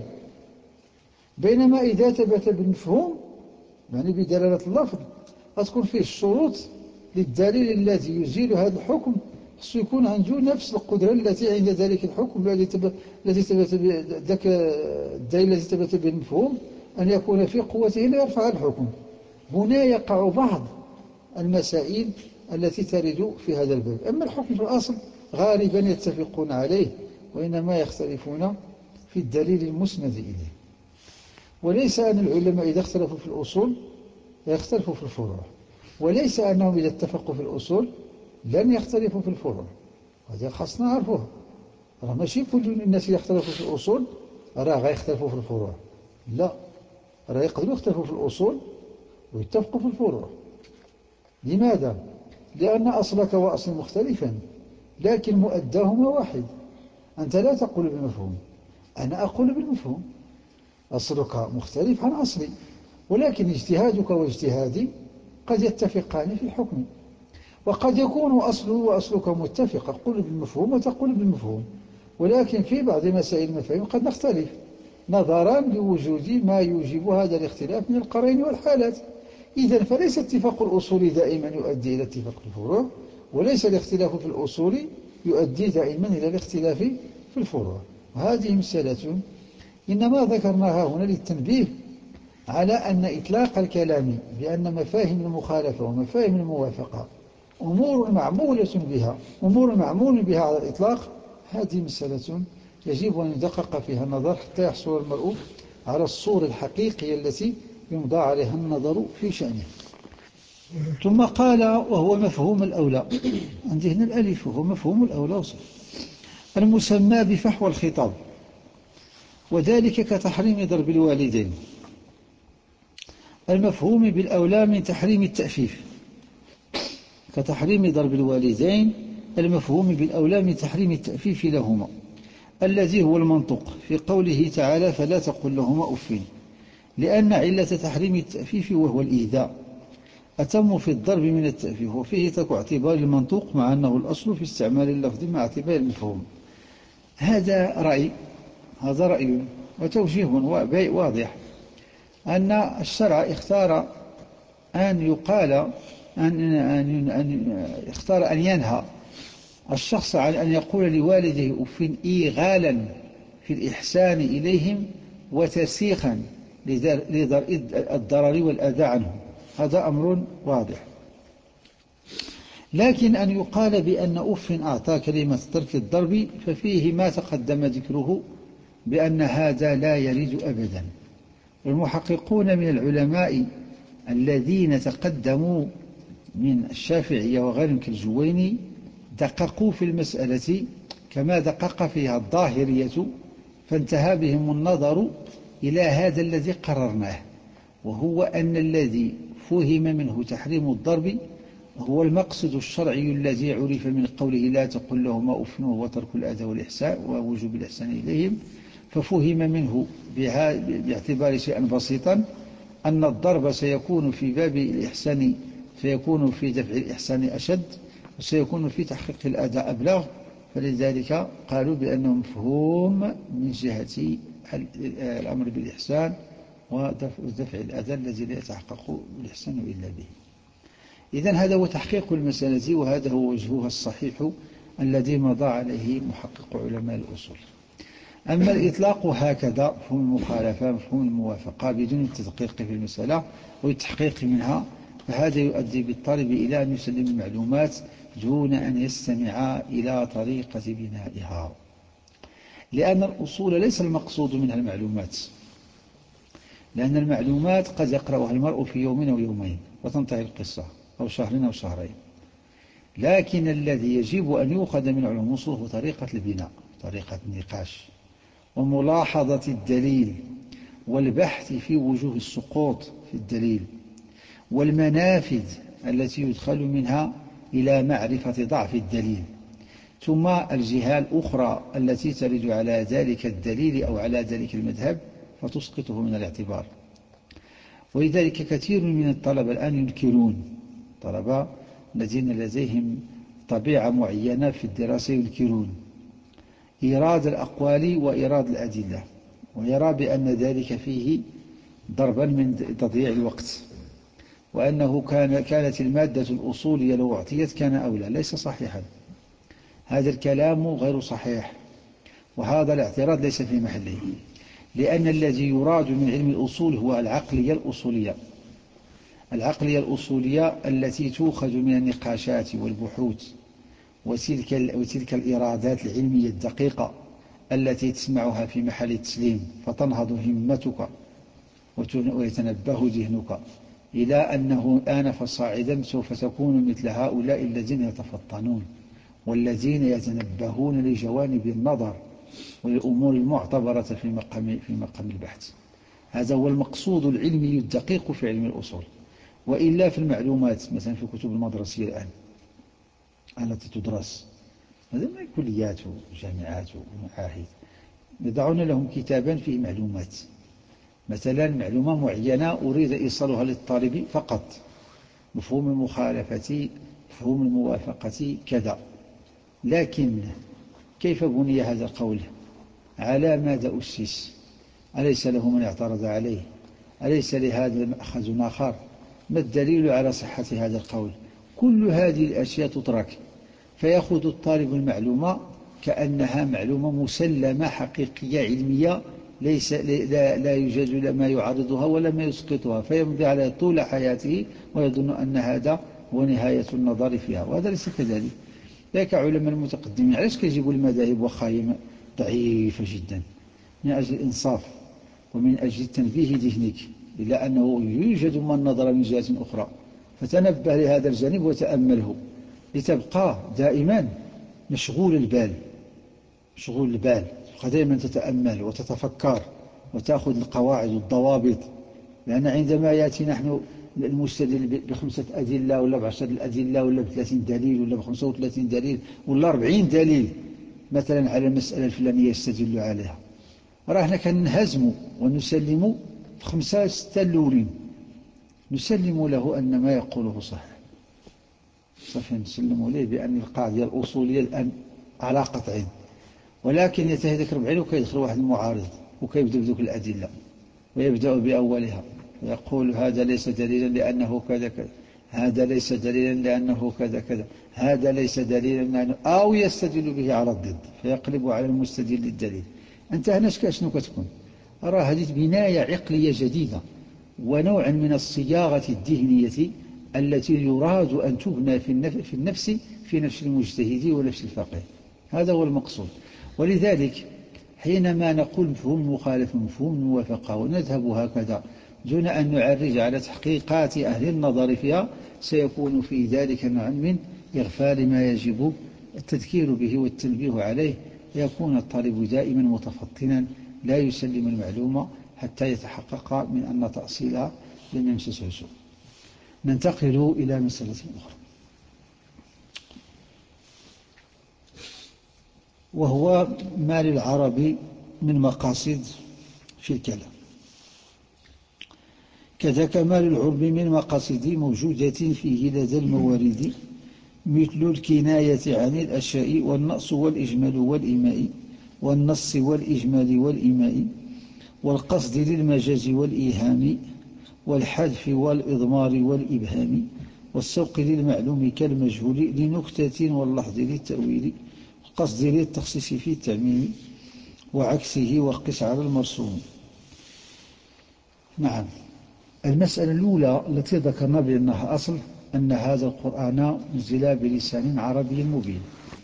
بينما إذا ثبت بالمفهوم يعني بدلالة اللفظ تكون فيه الشروط للدليل الذي يزيل هذا الحكم، خصو يكون عنده نفس القدرة التي عند ذلك الحكم الذي ثبت ذاك الدليل الذي ثبت به المفهوم أن يكون في قوته ليرفع الحكم. هنا يقع بعض المسائل التي ترد في هذا الباب. أما الحكم في الأصل غالبا يتفقون عليه، وإنما يختلفون في الدليل المسند إليه. وليس أن العلماء إذا اختلفوا في الأصول يختلفوا في الفروع، وليس أنهم إذا اتفقوا في الأصول لن يختلفوا في الفروع. هذا خاصنا نعرفوها. راه ماشي كل الناس اللي يختلفوا في الأصول راه غيختلفوا في الفروع، لا، راه يقدروا يختلفوا في الأصول ويتفقوا في الفروع. لماذا؟ لأن أصلك وأصل مختلفا لكن مؤداهما واحد. أنت لا تقول بالمفهوم، أنا أقول بالمفهوم. أصلك مختلف عن أصلي، ولكن اجتهادك واجتهادي قد يتفقان في الحكم، وقد يكون أصله وأصلك متفق، أقول بالمفهوم وتقول بالمفهوم، ولكن في بعض مسائل المفاهيم قد نختلف نظرا لوجود ما يوجب هذا الاختلاف من القرائن والحالات. إذن فليس اتفاق الأصول دائما يؤدي إلى اتفاق الفروع، وليس الاختلاف في الأصول يؤدي دائما إلى الاختلاف في الفروع. هذه مسألة إنما ذكرناها هنا للتنبيه على أن إطلاق الكلام بأن مفاهيم المخالفة ومفاهيم الموافقة أمور معمولة بها أمور معمول بها على الإطلاق. هذه مسألة يجب أن يدقق فيها النظر حتى يحصل المرء على الصورة الحقيقية التي يمضى عليها النظر في شأنه. ثم قال وهو مفهوم الأولى، عندي هنا الألف، وهو مفهوم الأولى وصف المسمى بفحوى الخطاب، وذلك كتحريم ضرب الوالدين. المفهوم بالأولى من تحريم التأفيف، كتحريم ضرب الوالدين المفهوم بالأولى من تحريم التأفيف لهما، الذي هو المنطق في قوله تعالى فلا تقل لهما أف، لأن علة تحريم التأفيف وهو الإيذاء أتم في الضرب من التأفيف، وفيه ترك اعتبار المنطوق مع أنه الأصل في استعمال اللفظ مع اعتبار المفهوم. هذا رأي هذا رأي وتوجيه واضح أن الشرع اختار أن يقال أن, أن, أن اختار أن ينهى الشخص عن أن يقول لوالده أف إيغالا في الإحسان إليهم وتسيخا لدرء الضرر والأذى عنهم. هذا أمر واضح. لكن أن يقال بأن أف أعطى كلمة ترك الضرب ففيه ما تقدم ذكره بأن هذا لا يرد أبدا. والمحققون من العلماء الذين تقدموا من الشافعية وغيرهم كالجويني دققوا في المسألة كما دقق فيها الظاهرية، فانتهى بهم النظر إلى هذا الذي قررناه، وهو أن الذي فهم منه تحريم الضرب هو المقصد الشرعي الذي عرف من قوله لا تقل لهما أف وهو ترك الأذى والإحسان ووجوب الإحسان إليهم. ففهم منه باعتبار شيئا بسيطا أن الضرب سيكون في باب الإحسان، سيكون في دفع الإحسان أشد، وسيكون في تحقيق الأذى أبلغ. فلذلك قالوا بأنه مفهوم من جهة الأمر بالإحسان ودفع الأذى الذي لا يتحقق الإحسان إلا به. إذن هذا هو تحقيق المسألة، وهذا هو وجهها الصحيح الذي مضى عليه محقق علماء الأصول. أما الإطلاق هكذا مفهوم المخالفة مفهوم الموافقة بدون التدقيق في المسألة والتحقيق منها، فهذا يؤدي بالطالب إلى أن يسلم المعلومات دون أن يستمع إلى طريقة بنائها، لأن الأصول ليس المقصود منها المعلومات، لأن المعلومات قد يقرأها المرء في يوم أو يومين وتنتهي القصة، أو شهرين أو شهرين. لكن الذي يجب أن يؤخذ من علوم الأصول هو طريقة البناء، طريقة النقاش وملاحظة الدليل والبحث في وجوه السقوط في الدليل والمنافذ التي يدخل منها إلى معرفة ضعف الدليل، ثم الجهة الأخرى التي ترد على ذلك الدليل أو على ذلك المذهب فتسقطه من الاعتبار. ولذلك كثير من الطلبة الآن ينكرون، طلبة الذين لديهم طبيعة معينة في الدراسة ينكرون إيراد الأقوال وإيراد الأدلة، ويرى بأن ذلك فيه ضربا من تضييع الوقت، وأنه كان كانت المادة الأصولية لو أعطيت كان أولى. ليس صحيحا، هذا الكلام غير صحيح، وهذا الاعتراض ليس في محله، لأن الذي يراد من علم الأصول هو العقلية الأصولية، العقلية الأصولية التي تؤخذ من النقاشات والبحوث وتلك, وتلك الإرادات العلمية الدقيقة التي تسمعها في محل التسليم، فتنهض همتك ويتنبه ذهنك إلى أنه الآن فصاعدا سوف تكون مثل هؤلاء الذين يتفطنون والذين يتنبهون لجوانب النظر والأمور المعتبرة في مقام, في مقام البحث. هذا هو المقصود العلمي الدقيق في علم الأصول. وإلا في المعلومات مثلا في كتب المدرسية الآن التي تدرس هذا من كليات وجامعات ومعاهد يضعون لهم كتابا فيه معلومات، مثلا معلومة معينة أريد إيصالها للطالب فقط، مفهوم المخالفة مفهوم الموافقة كذا، لكن كيف بني هذا القول؟ على ماذا أسس؟ أليس له من اعترض عليه؟ أليس لهذا مأخذ آخر؟ ما الدليل على صحة هذا القول؟ كل هذه الأشياء تترك، فيأخذ الطالب المعلومة كأنها معلومة مسلمة حقيقية علمية، ليس لا, لا يوجد ما يعارضها ولا ما يسقطها، فيمضي على طول حياته ويظن أن هذا هو نهاية النظر فيها، وهذا ليس كذلك. ذلك علماء المتقدمين علاش كيجيبوا المذاهب وخايمة ضعيفة جدا؟ من أجل الإنصاف ومن أجل تنبيه ذهنك إلى أنه يوجد من نظر من جهة أخرى، فتنبه لهذا الجانب وتأمله لتبقى دائما مشغول البال، مشغول البال دائما تتأمل وتتفكر وتأخذ القواعد والضوابط. لأن عندما يأتي نحن المستدل بخمسة أدلة ولا بعشرة الأدلة ولا بثلاثين دليل ولا بخمسة وثلاثين دليل ولا أربعين دليل مثلا على المسألة الفلانية يستدل عليها، راه احنا كنهزم ونسلم خمسة ستة الأولين نسلم له أن ما يقوله صحيح، صافي نسلم له بأن القاعدة الأصولية الآن على قطعين، ولكن يتهدك ربعين وكيدخل واحد المعارض وكيبدأ بدوك الأدلة ويبدأ بأولها ويقول هذا ليس دليلا لأنه كذا كذا، هذا ليس دليلا لأنه كذا كذا، هذا ليس دليلا لأنه، أو يستدل به على الضد فيقلب على المستدل الدليل. أنت هنا شنو كتكون؟ أرى هذه بناية عقلية جديدة ونوع من الصياغة الذهنية التي يراد أن تبنى في النفس في نفس المجتهد ونفس الفقيه، هذا هو المقصود. ولذلك حينما نقول مفهوم المخالفة مفهوم الموافقة ونذهب هكذا دون أن نعرج على تحقيقات أهل النظر فيها، سيكون في ذلك نوع من إغفال ما يجب التذكير به والتنبيه عليه، ويكون الطالب دائما متفطنا لا يسلم المعلومة حتى يتحقق من أن تأصيلها لم يمسسه سوء. ننتقل إلى مسألة أخرى، وهو ما للعرب من مقاصد في الكلام، كذا كمال العرب من مقاصد موجودة فيه لدى الموارد، مثل الكناية عن الأشياء والنقص والإجمال والإيماء، والنص والإجمال والإيماء، والقصد للمجاز والإيهام، والحذف والإضمار والإبهام، والسوق للمعلوم كالمجهول لنكتة واللحظ للتأويل، القصد للتخصيص في التعميم وعكسه وقس على المرسوم. نعم، المسألة الأولى التي ذكرنا بأنها أصل أن هذا القرآن نزل بلسان عربي مبين،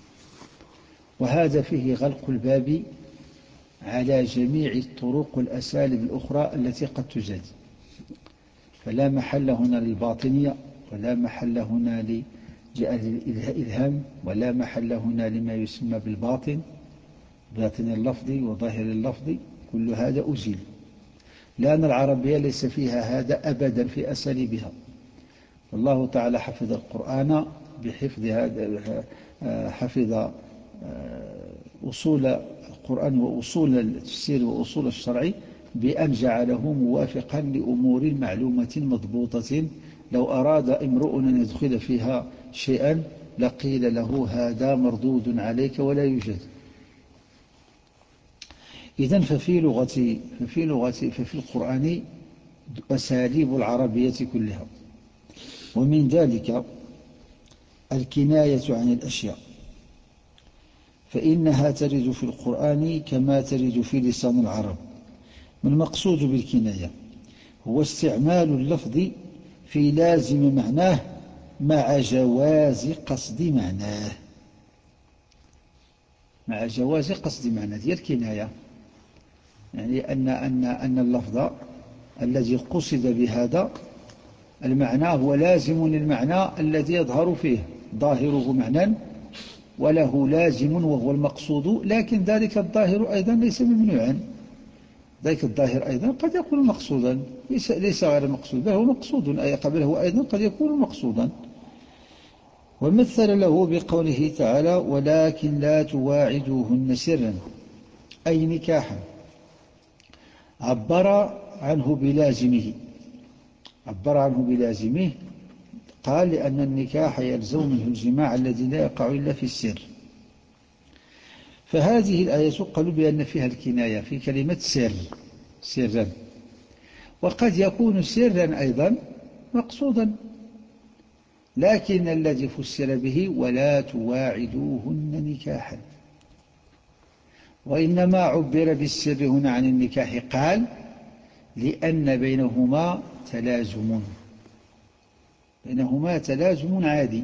وهذا فيه غلق الباب على جميع الطرق والأساليب الأخرى التي قد تزاد، فلا محل هنا للباطنية، ولا محل هنا لأهل الإلهام، ولا محل هنا لما يسمى بالباطن، باطن اللفظ وظاهر اللفظ، كل هذا أزيل، لأن العربية ليس فيها هذا أبدا في أساليبها. والله تعالى حفظ القرآن بحفظ هذا، حفظ أصول القرآن وأصول التفسير وأصول الشرع بأن جعله موافقا لأمور معلومة مضبوطة، لو أراد امرؤ أن يدخل فيها شيئا لقيل له هذا مردود عليك ولا يوجد. إذن ففي لغة ففي لغة ففي القرآن أساليب العربية كلها، ومن ذلك الكناية عن الأشياء، فإنها ترد في القرآن كما ترد في لسان العرب. ما المقصود بالكناية؟ هو استعمال اللفظ في لازم معناه مع جواز قصد معناه، مع جواز قصد معناه ديال الكناية، يعني أن أن أن اللفظ الذي قصد بهذا المعنى هو لازم للمعنى الذي يظهر فيه، ظاهره معنى وله لازم وهو المقصود، لكن ذلك الظاهر أيضا ليس ممنوعا، ذلك الظاهر أيضا قد يكون مقصودا، ليس, ليس غير مقصود، بل هو مقصود، أي قبله أيضا قد يكون مقصودا. ومثل له بقوله تعالى ولكن لا تواعدوهن سرا، أي نكاحا، عبر عنه بلازمه، عبر عنه بلازمه، قال لأن النكاح يلزم منه الجماع الذي لا يقع إلا في السر. فهذه الآية قالوا بأن فيها الكناية في كلمة سر، سرا، وقد يكون سرا أيضا مقصودا، لكن الذي فسر به ولا تواعدوهن نكاحا، وإنما عبر بالسر هنا عن النكاح قال لأن بينهما تلازم، بينهما تلازم عادي،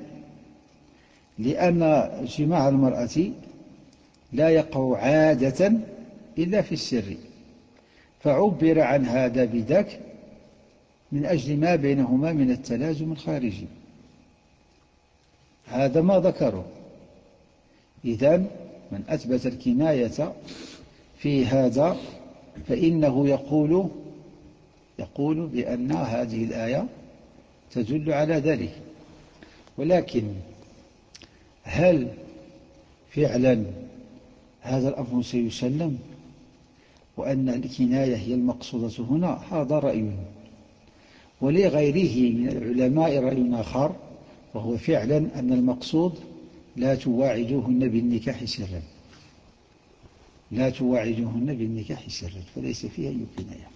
لأن جماع المرأة لا يقع عادة إلا في السر، فعبر عن هذا بذاك من أجل ما بينهما من التلازم الخارجي، هذا ما ذكره. إذن من أثبت الكناية في هذا فإنه يقول يقول بأن هذه الآية تدل على ذلك. ولكن هل فعلا هذا الأمر سيسلم؟ وأن الكناية هي المقصودة هنا، هذا رأي. ولغيره من العلماء رأي آخر، وهو فعلا أن المقصود لا تواعدوهن بالنكاح سرا، لا تواعدوهن بالنكاح سرا، فليس فيها أي كناية،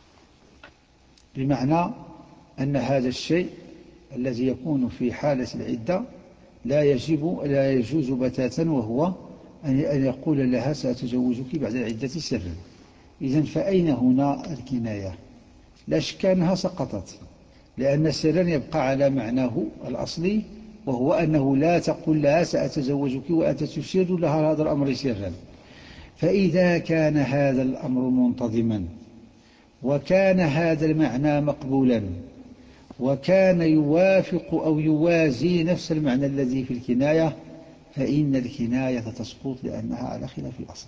بمعنى أن هذا الشيء الذي يكون في حالة العدة لا يجب لا يجوز بتاتا، وهو أن يقول لها سأتزوجك بعد العدة سرا. إذن فأين هنا الكناية؟ لا شك أنها سقطت، لأن سرا يبقى على معناه الأصلي، وهو أنه لا تقول لها سأتزوجك وأنت تشير لها هذا الأمر سرا. فإذا كان هذا الأمر منتظما، وكان هذا المعنى مقبولا، وكان يوافق أو يوازي نفس المعنى الذي في الكناية، فإن الكناية تسقط لأنها على خلاف الأصل.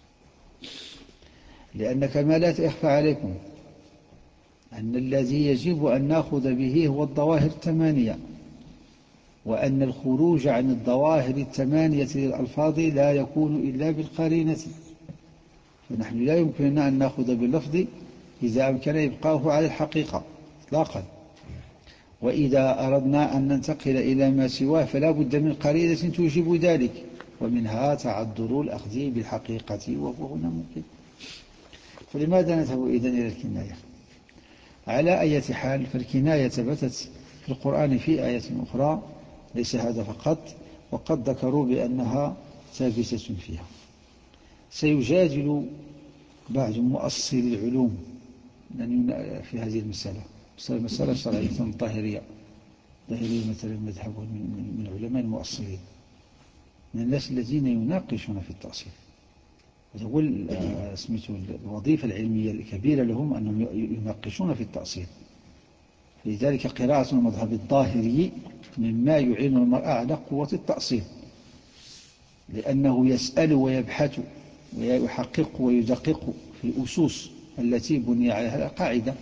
لأن كما لا يخفى عليكم أن الذي يجب أن نأخذ به هو الظواهر الثمانية، وأن الخروج عن الظواهر الثمانية للألفاظ لا يكون إلا بالقرينة. فنحن لا يمكننا أن نأخذ باللفظ إذا أمكن إبقاؤه على الحقيقة إطلاقا، وإذا أردنا أن ننتقل إلى ما سواه فلا بد من قرينة توجب ذلك، ومنها تعذر الأخذ بالحقيقة، وهو هنا ممكن. فلماذا نذهب إذن إلى الكناية؟ على أي حال، فالكناية ثبتت في القرآن في آية أخرى، ليس هذا فقط، وقد ذكروا بأنها ثابتة فيها. سيجادل بعض مؤصلي العلوم في هذه المسألة، مسألة شرعية ظاهرية، ظاهرية مثلا مذهب من علماء المؤصلين، من الناس الذين يناقشون في التأصيل. هو الوظيفة العلمية الكبيرة لهم أنهم يناقشون في التأصيل. لذلك قراءة المذهب الظاهري مما يعين المرأة على قوة التأصيل، لأنه يسأل ويبحث ويحقق ويدقق في الأسس التي بني عليها القاعدة.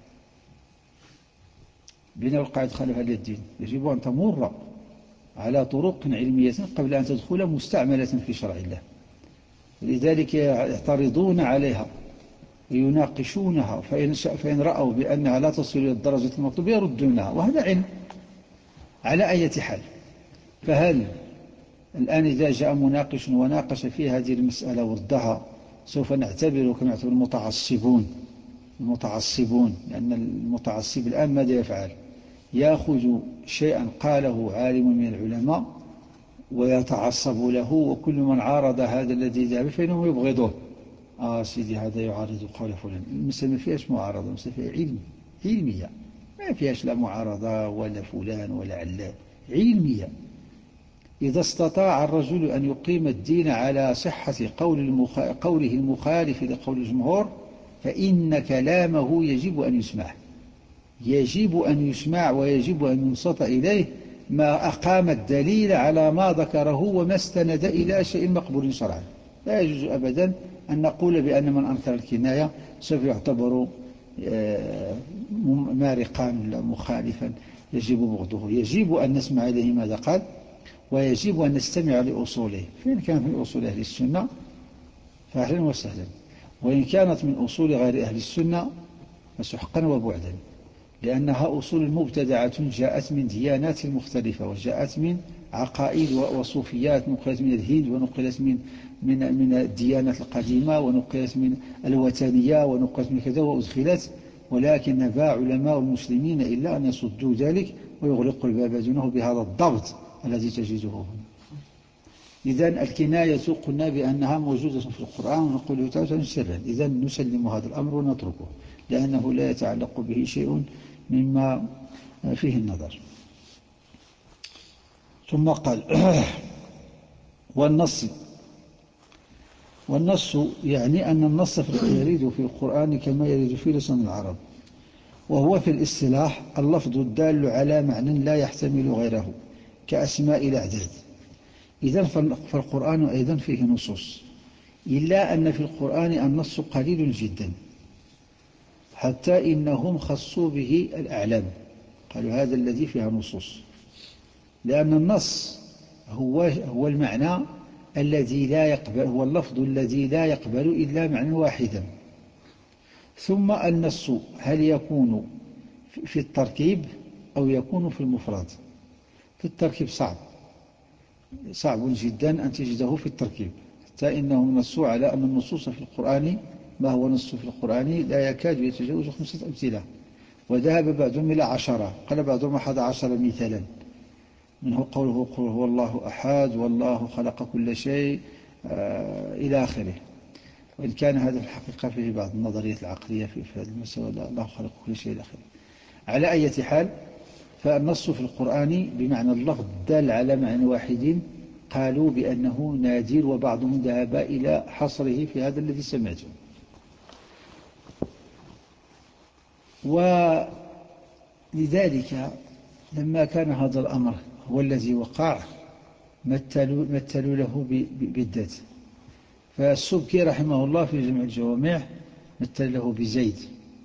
بناء القاعدة خلف هذا الدين يجب أن تمر على طرق علمية قبل أن تدخل مستعملة في شرع الله. لذلك يعترضون عليها ويناقشونها، فإن, فإن رأوا بأنها لا تصل إلى الدرجة المطلوبة يردونها، وهذا علم. على أي حال، فهل الآن إذا جاء مناقش وناقش في هذه المسألة وردها، سوف نعتبره كما يعتبر المتعصبون المتعصبون لأن المتعصب الآن ماذا يفعل؟ يأخذ شيئا قاله عالم من العلماء ويتعصب له، وكل من عارض هذا الذي ذهب فإنهم يبغضوه. آه سيدي هذا يعارض قول فلان. المسألة ما فيهاش معارضة، المسألة فيها علم، علمية، ما فيهاش لا معارضة ولا فلان ولا علان، علمية. إذا استطاع الرجل أن يقيم الدين على صحة قول المخ... قوله المخالف لقول الجمهور، فإن كلامه يجب أن يسمع، يجب أن يسمع ويجب أن ينصت إليه، ما أقام الدليل على ما ذكره وما استند إلى شيء مقبول شرعا. لا يجوز أبدا أن نقول بأن من أنكر الكناية سوف يعتبر مارقا ولا مخالفا يجب بغضه. يجب أن نسمع إليه ماذا قال، ويجب أن نستمع لأصوله، فإن كانت من أصول أهل السنة فأهلا وسهلا، وإن كانت من أصول غير أهل السنة فسحقا وبعدا، لأنها أصول مبتدعة جاءت من ديانات مختلفة، وجاءت من عقائد وصوفيات نقلت من الهند، ونقلت من من من الديانات القديمة، ونقلت من الوثنية، ونقلت من كذا وأدخلت، ولكن نبى علماء المسلمين إلا أن يصدوا ذلك ويغلقوا الباب دونه بهذا الضبط الذي تجده هنا. إذن الكناية قلنا بأنها موجودة في القرآن، ونقول تعالى سرا، إذن نسلم هذا الأمر ونتركه، لأنه لا يتعلق به شيء مما فيه النظر. ثم قال والنص والنص يعني أن النص يريد في القرآن كما يريد في لسان العرب، وهو في الاصطلاح اللفظ الدال على معنى لا يحتمل غيره كأسماء الأعداد. إذن فالقرآن أيضا فيه نصوص، إلا أن في القرآن النص قليل جدا، حتى إنهم خصوا به الأعلام، قالوا هذا الذي فيها نصوص، لأن النص هو هو المعنى الذي لا يقبل، هو اللفظ الذي لا يقبل إلا معنى واحدا، ثم النص هل يكون في التركيب أو يكون في المفرد؟ في التركيب صعب صعب جدا أن تجده في التركيب، حتى إنهم نصوا على أن النصوص في القرآن، ما هو نص في القرآن لا يكاد يتجاوز خمسة أمثلة، وذهب بعضهم إلى عشرة، قال بعضهم أحد عشر مثالا، منه قوله قل هو الله أحد والله خلق كل شيء آه إلى آخره. وإن كان هذا في الحقيقة فيه بعض النظريات العقلية في هذه المسألة، الله خلق كل شيء إلى آخره. على أي حال، فالنص في القرآن بمعنى اللفظ دال على معنى واحد، قالوا بأنه نادر، وبعضهم ذهب إلى حصره في هذا الذي سمعته. ولذلك لما كان هذا الأمر هو الذي وقع مثلوا, مثلوا له بالذات. فالسبكي رحمه الله في جمع الجوامع مثل له بزيد،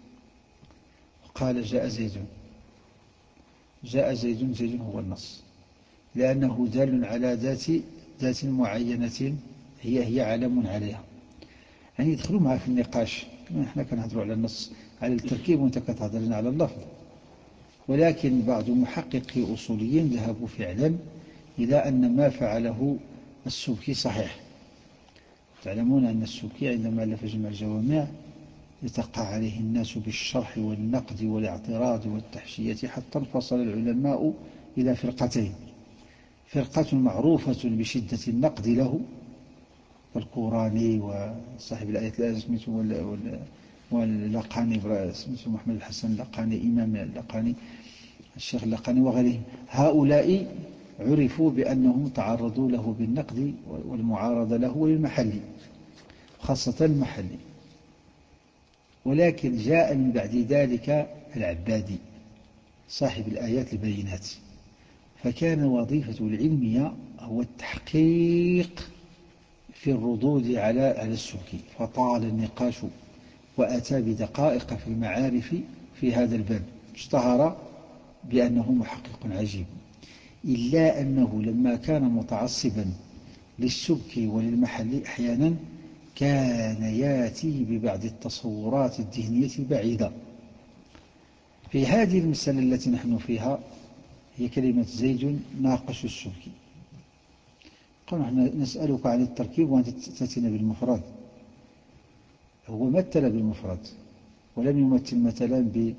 وقال جاء زيد، جاء زيد، زيد هو النص، لأنه دال على ذات ذات معينة هي هي علم عليها. يعني يدخلوا معها في النقاش، نحن كنهضروا على النص على التركيب وانت كتهضر لنا على اللفظ. ولكن بعض محققي الأصوليين ذهبوا فعلا إلى أن ما فعله السبكي صحيح. تعلمون أن السبكي عندما ألف جمع الجوامع التقى عليه الناس بالشرح والنقد والاعتراض والتحشية، حتى انفصل العلماء إلى فرقتين: فرقة معروفة بشدة النقد له، الكوراني وصاحب الآية الآية واللقاني اسمه محمد الحسن اللقاني، إمام اللقاني، الشيخ اللقاني وغيرهم. هؤلاء عرفوا بأنهم تعرضوا له بالنقد والمعارضة له وللمحلي، خاصة المحلي. ولكن جاء من بعد ذلك العبادي صاحب الآيات البينات، فكان وظيفة العلمية هو التحقيق في الردود على على السبكي، فطال النقاش وأتى بدقائق في المعارف في هذا الباب، اشتهر بأنه محقق عجيب. إلا أنه لما كان متعصبا للسبكي وللمحلي أحيانا كان ياتي ببعض التصورات الذهنية البعيدة. في هذه المسألة التي نحن فيها هي كلمة زيد ناقش السبكي، قال نحن نسألك عن التركيب وأنت تأتينا بالمفرد. هو مثل بالمفرد ولم يمثل مثلا ب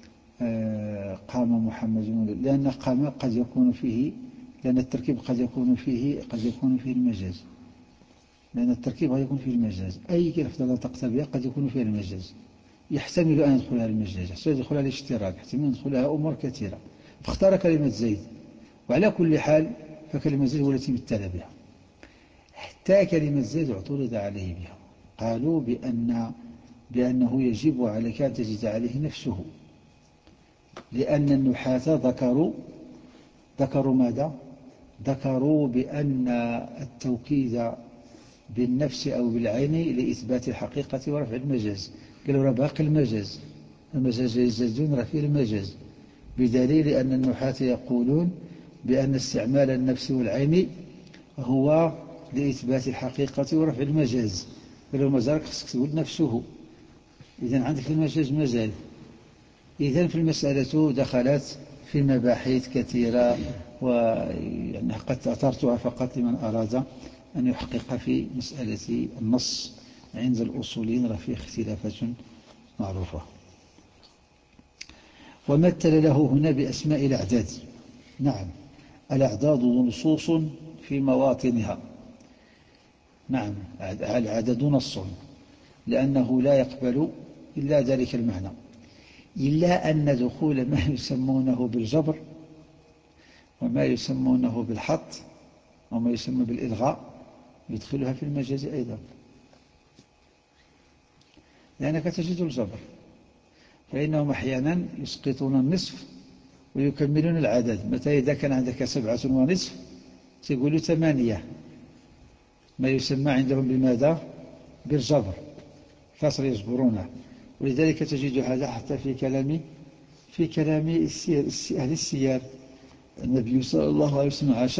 قام محمد، لأن قام قد يكون فيه، لأن التركيب قد يكون فيه قد يكون فيه المجاز، لأن التركيب قد يكون فيه المجاز، أي لفظة لا تقتضي قد يكون فيها المجاز، يحتمل أن يدخلها المجاز، يحتمل أن يدخلها الاشتراك، يحتمل أن يدخلها أمور كثيرة، فاختار كلمة زيد. وعلى كل حال فكلمة زيد هو التي مثل بها، حتى كلمة زيد اعترض عليه بها، قالوا بأن بأنه يجب عليك أن تجد عليه نفسه، لأن النحاة ذكروا ذكروا ماذا؟ ذكروا بأن التوكيد بالنفس أو بالعين لإثبات الحقيقة ورفع المجاز، قالوا راه باقي المجاز، المجاز يزدون راه فيه المجاز، بدليل أن النحاة يقولون بأن استعمال النفس والعين هو لإثبات الحقيقة ورفع المجاز، قالوا مازال خصك تقول نفسه، إذن عندك المجاز مازال. إذن في المسألة دخلت في مباحث كثيرة، ويعني قد أثرتها فقط لمن أراد أن يحقق في مسألة النص. عند الأصوليين راه فيه اختلافات معروفة. ومثل له هنا بأسماء الأعداد. نعم، الأعداد نصوص في مواطنها، نعم العدد نص، لأنه لا يقبل إلا ذلك المعنى، إلا أن دخول ما يسمونه بالجبر وما يسمونه بالحط وما يسمى بالإلغاء يدخلها في المجاز أيضا، لأنك تجد الجبر فإنهم أحيانا يسقطون النصف ويكملون العدد. متى إذا كان عندك سبعة ونصف تقول ثمانية، ما يسمى عندهم بماذا؟ بالجبر، كسر يجبرونه. ولذلك تجد هذا حتى في كلام في كلام السير أهل السير. النبي صلى الله عليه وسلم عاش،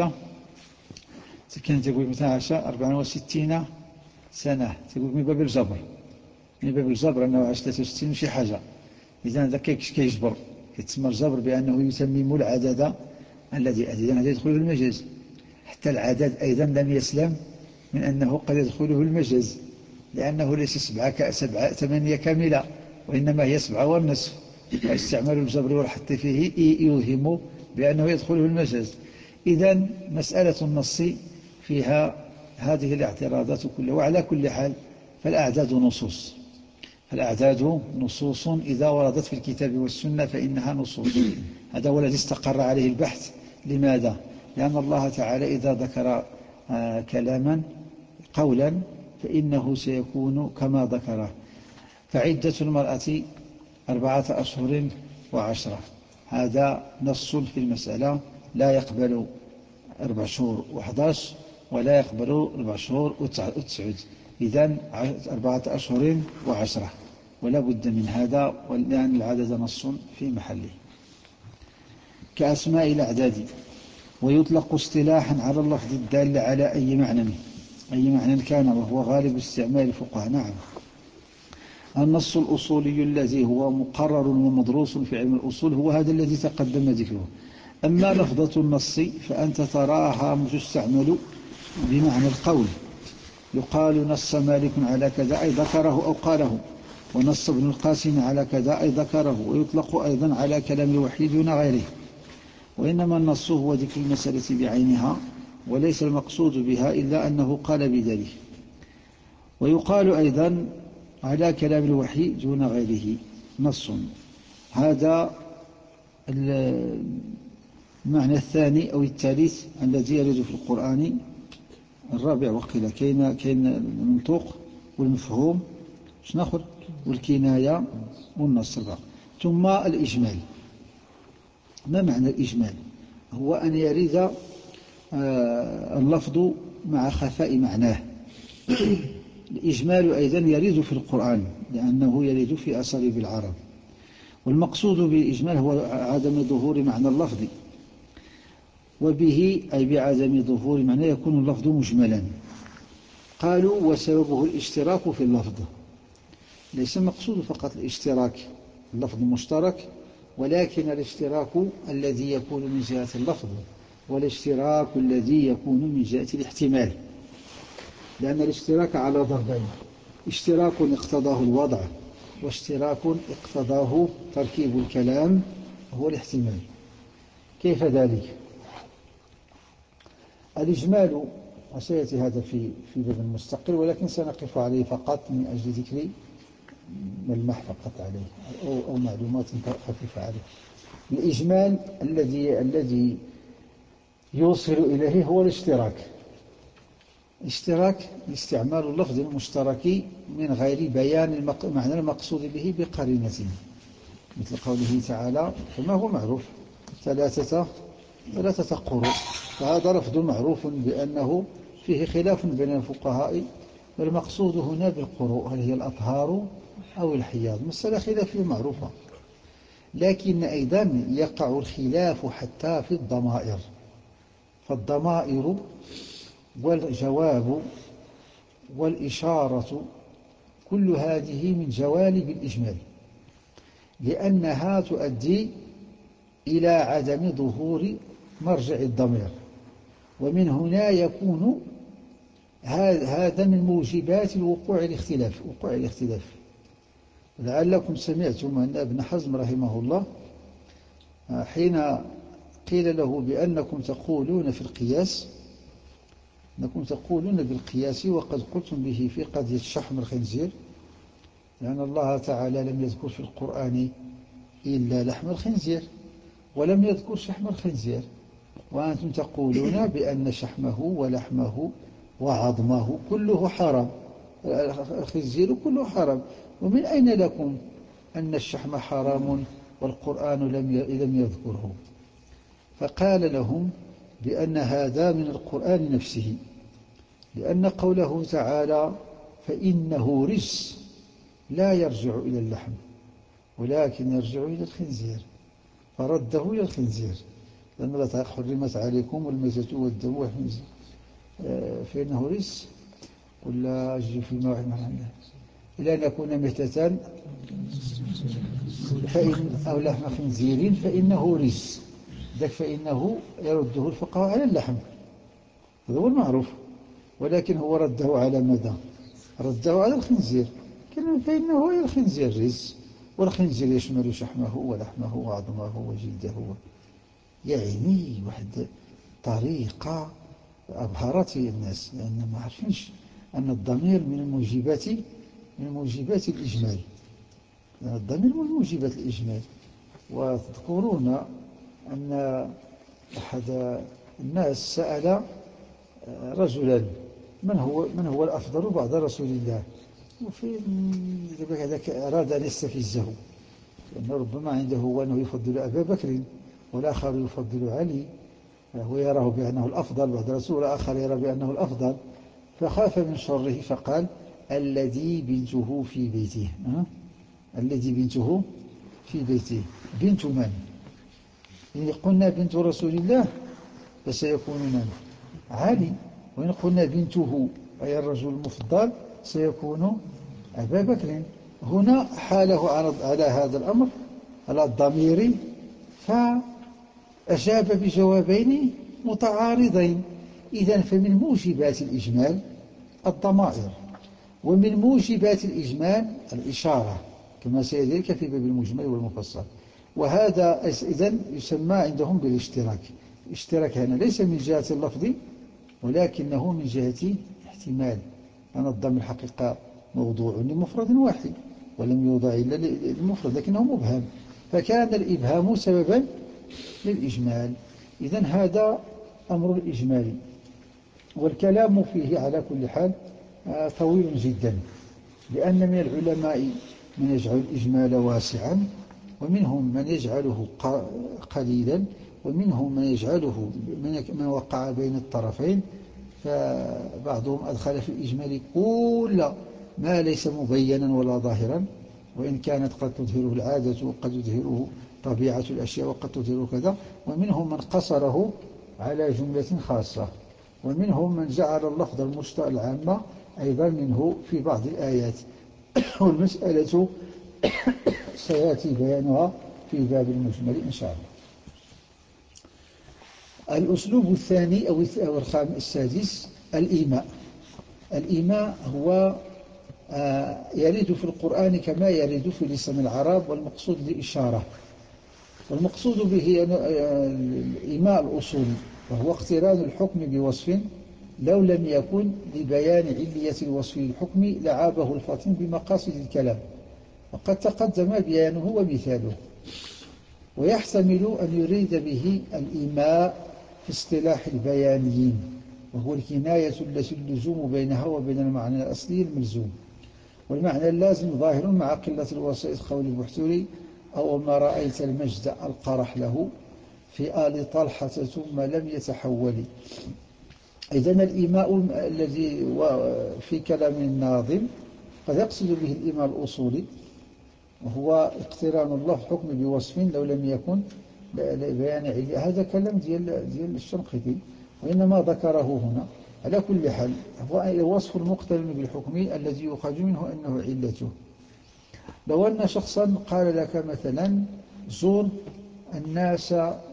كان تقول مثلا عاش أربعا وستين سنة، تقول من باب الجبر، من باب الجبر أنه عاش ثلاثة وستين شي حاجة، إذا هذا كيجبر، كيتسمى الجبر بأنه يتمم العدد الذي أتي، إذا هذا يدخله المجاز. حتى العدد أيضا لم يسلم من أنه قد يدخله المجاز، لأنه ليس سبعة سبعة ثمانية كاملة، وإنما هي سبعة والنصف، واستعمال الجبر والحط فيه يوهم بأنه يدخله المجاز. إذن مسألة النص فيها هذه الاعتراضات كلها. وعلى كل حال فالأعداد نصوص، فالأعداد نصوص إذا وردت في الكتاب والسنة فإنها نصوص. هذا هو الذي استقر عليه البحث. لماذا؟ لأن الله تعالى إذا ذكر آه كلاما قولا فإنه سيكون كما ذكره. فعدة المرأة أربعة أشهر وعشرة، هذا نص في المسألة، لا يقبل أربع شهور وحداش، ولا يقبل أربع شهور وتسعود. إذن أربعة أشهر وعشرة، ولا بد من هذا، لأن العدد نص في محله. كأسماء الأعداد، ويطلق اصطلاحا على اللفظ الدال على أي معنى أي معنى كان، وهو غالب استعمال الفقهاء. نعم، النص الأصولي الذي هو مقرر ومدروس في علم الأصول هو هذا الذي تقدم ذكره. أما لفظة النص فأنت تراها تستعمل بمعنى القول، يقال نص مالك على كذا أي ذكره أو قاله، ونص ابن القاسم على كذا أي ذكره، ويطلق أيضا على كلام الوحي دون غيره. وإنما النص هو ذكر المسألة بعينها، وليس المقصود بها إلا أنه قال بذلك. ويقال أيضا على كلام الوحي دون غيره نص. هذا المعنى الثاني أو الثالث الذي يرد في القرآن. الرابع وقيل كاين كاين المنطوق والمفهوم شناخر والكناية والنص. ثم الإجمال. ما معنى الإجمال؟ هو أن يرد اللفظ مع خفاء معناه. الإجمال أيضا يرد في القرآن لأنه يرد في أساليب العرب، والمقصود بالإجمال هو عدم ظهور معنى اللفظ، وبه أي بعدم ظهور معنى يكون اللفظ مجملا. قالوا وسببه الاشتراك في اللفظ. ليس المقصود فقط الاشتراك، اللفظ مشترك، ولكن الاشتراك الذي يكون من جهة اللفظ، والاشتراك الذي يكون من جهة الاحتمال. لأن الاشتراك على ضربين: اشتراك اقتضاه الوضع، واشتراك اقتضاه تركيب الكلام هو الاحتمال. كيف ذلك؟ الإجمال وسيأتي هذا في في باب مستقل، ولكن سنقف عليه فقط من أجل ذكر ملمح فقط عليه أو, أو معلومات خفيفة عليه. الإجمال الذي الذي يوصل إليه هو الاشتراك. اشتراك استعمال اللفظ المشترك من غير بيان معنى المقصود به بقرينة، مثل قوله تعالى فما هو معروف ثلاثة ثلاثة قروء، فهذا لفظ معروف بأنه فيه خلاف بين الفقهاء، والمقصود هنا بالقروء هل هي الأطهار أو الحياض، مسألة خلافية معروفة. لكن أيضا يقع الخلاف حتى في الضمائر، فالضمائر والجواب والإشارة كل هذه من جوانب الإجمال، لأنها تؤدي إلى عدم ظهور مرجع الضمير، ومن هنا يكون هذا من موجبات الوقوع الاختلاف وقوع الاختلاف. لعلكم سمعتم أن ابن حزم رحمه الله حين قيل له بأنكم تقولون في القياس أنكم تقولون بالقياس وقد قلتم به في قضية شحم الخنزير، لأن الله تعالى لم يذكر في القرآن إلا لحم الخنزير ولم يذكر شحم الخنزير، وأنتم تقولون بأن شحمه ولحمه وعظمه كله حرام، الخنزير كله حرام، ومن أين لكم أن الشحم حرام والقرآن لم يذكره؟ فقال لهم بأن هذا من القرآن نفسه، لأن قوله تعالى فإنه رجس لا يرجع إلى اللحم ولكن يرجع إلى الخنزير، فرده إلى الخنزير، لأن الله تعالى حرمت عليكم الميتة والدم والخنزير فإنه رجس، ولا أجي في موعد من عنده إلى أن يكون ميتة فإن أو لحم خنزير فإنه رجس، ذاك فإنه يرده الفقهاء على اللحم، هذا هو المعروف، ولكن هو رده على ماذا؟ رده على الخنزير، فإنه هي الخنزير رجس، والخنزير يشمل شحمه ولحمه وعظمه وجلده. يعني واحد طريقة أبهرت الناس، لأن ما عرفنش أن الضمير من الموجبات من موجبات الإجمال، لأن الضمير من موجبات الإجمال. وتذكرون أن أحد الناس سأل رجلا من هو من هو الأفضل بعد رسول الله، وفي ذلك أراد أن يستفزه، لأن ربما عنده هو أنه يفضل أبا بكر والآخر يفضل علي، هو يراه بأنه الأفضل بعد رسول، والآخر يرى بأنه الأفضل، فخاف من شره فقال الذي بنته في بيته. أه؟ الذي بنته في بيته، بنت من؟ إن قلنا بنت رسول الله فسيكون من؟ علي. وإن قلنا بنته أي الرجل المفضل سيكون أبا بكر. هنا حاله على هذا الأمر على الضمير، فأجاب بجوابين متعارضين. إذن فمن موجبات الإجمال الضمائر، ومن موجبات الإجمال الإشارة، كما سيذكر في باب المجمل والمفصل. وهذا إذن يسمى عندهم بالاشتراك. الاشتراك هنا ليس من جهة اللفظ، ولكنه من جهة احتمال، أن الضمير الحقيقة موضوع لمفرد واحد ولم يوضع إلا للمفرد، لكنه مبهم، فكان الإبهام سببا للإجمال. إذن هذا أمر الإجمال، والكلام فيه على كل حال طويل جدا، لأن من العلماء من يجعل الإجمال واسعا، ومنهم من يجعله قليلا، ومنهم من يجعله من وقع بين الطرفين. فبعضهم أدخل في الإجمال كل ما ليس مبينا ولا ظاهرا، وإن كانت قد تظهره العادة وقد تظهره طبيعة الأشياء وقد تظهره كذا. ومنهم من قصره على جملة خاصة، ومنهم من جعل اللفظ المشتق العامة أيضا منه في بعض الآيات. والمسألة سيأتي بيانها في باب المجمل إن شاء الله. الأسلوب الثاني أو السادس الإيماء. الإيماء هو يرد في القرآن كما يرد في لسان العرب، والمقصود الإشارة، والمقصود به الإيماء الأصولي، وهو اقتران الحكم بوصف لو لم يكن لبيان علية الوصف الحكم لعابه الفطن بمقاصد الكلام، وقد تقدم بيانه ومثاله. ويحتمل أن يريد به الإيماء في اصطلاح البيانيين، وهو الكناية التي اللزوم بينها وبين المعنى الأصلي الملزوم، والمعنى اللازم ظاهر مع قلة الوسائط، قول البحتري أو ما رأيت المجد القرح له في آل طلحة ثم لم يتحول. إذن الإيماء الذي في كلام الناظم قد يقصد به الإيماء الأصولي، وهو اقتران الله حكم بوصف لو لم يكن بيان علة. هذا كلام ديال ديال الشنقيطي، وإنما ذكره هنا. على كل حال هو الوصف المقترن بالحكم الذي يخرج منه أنه علته. لو أن شخصا قال لك مثلا زور الناس،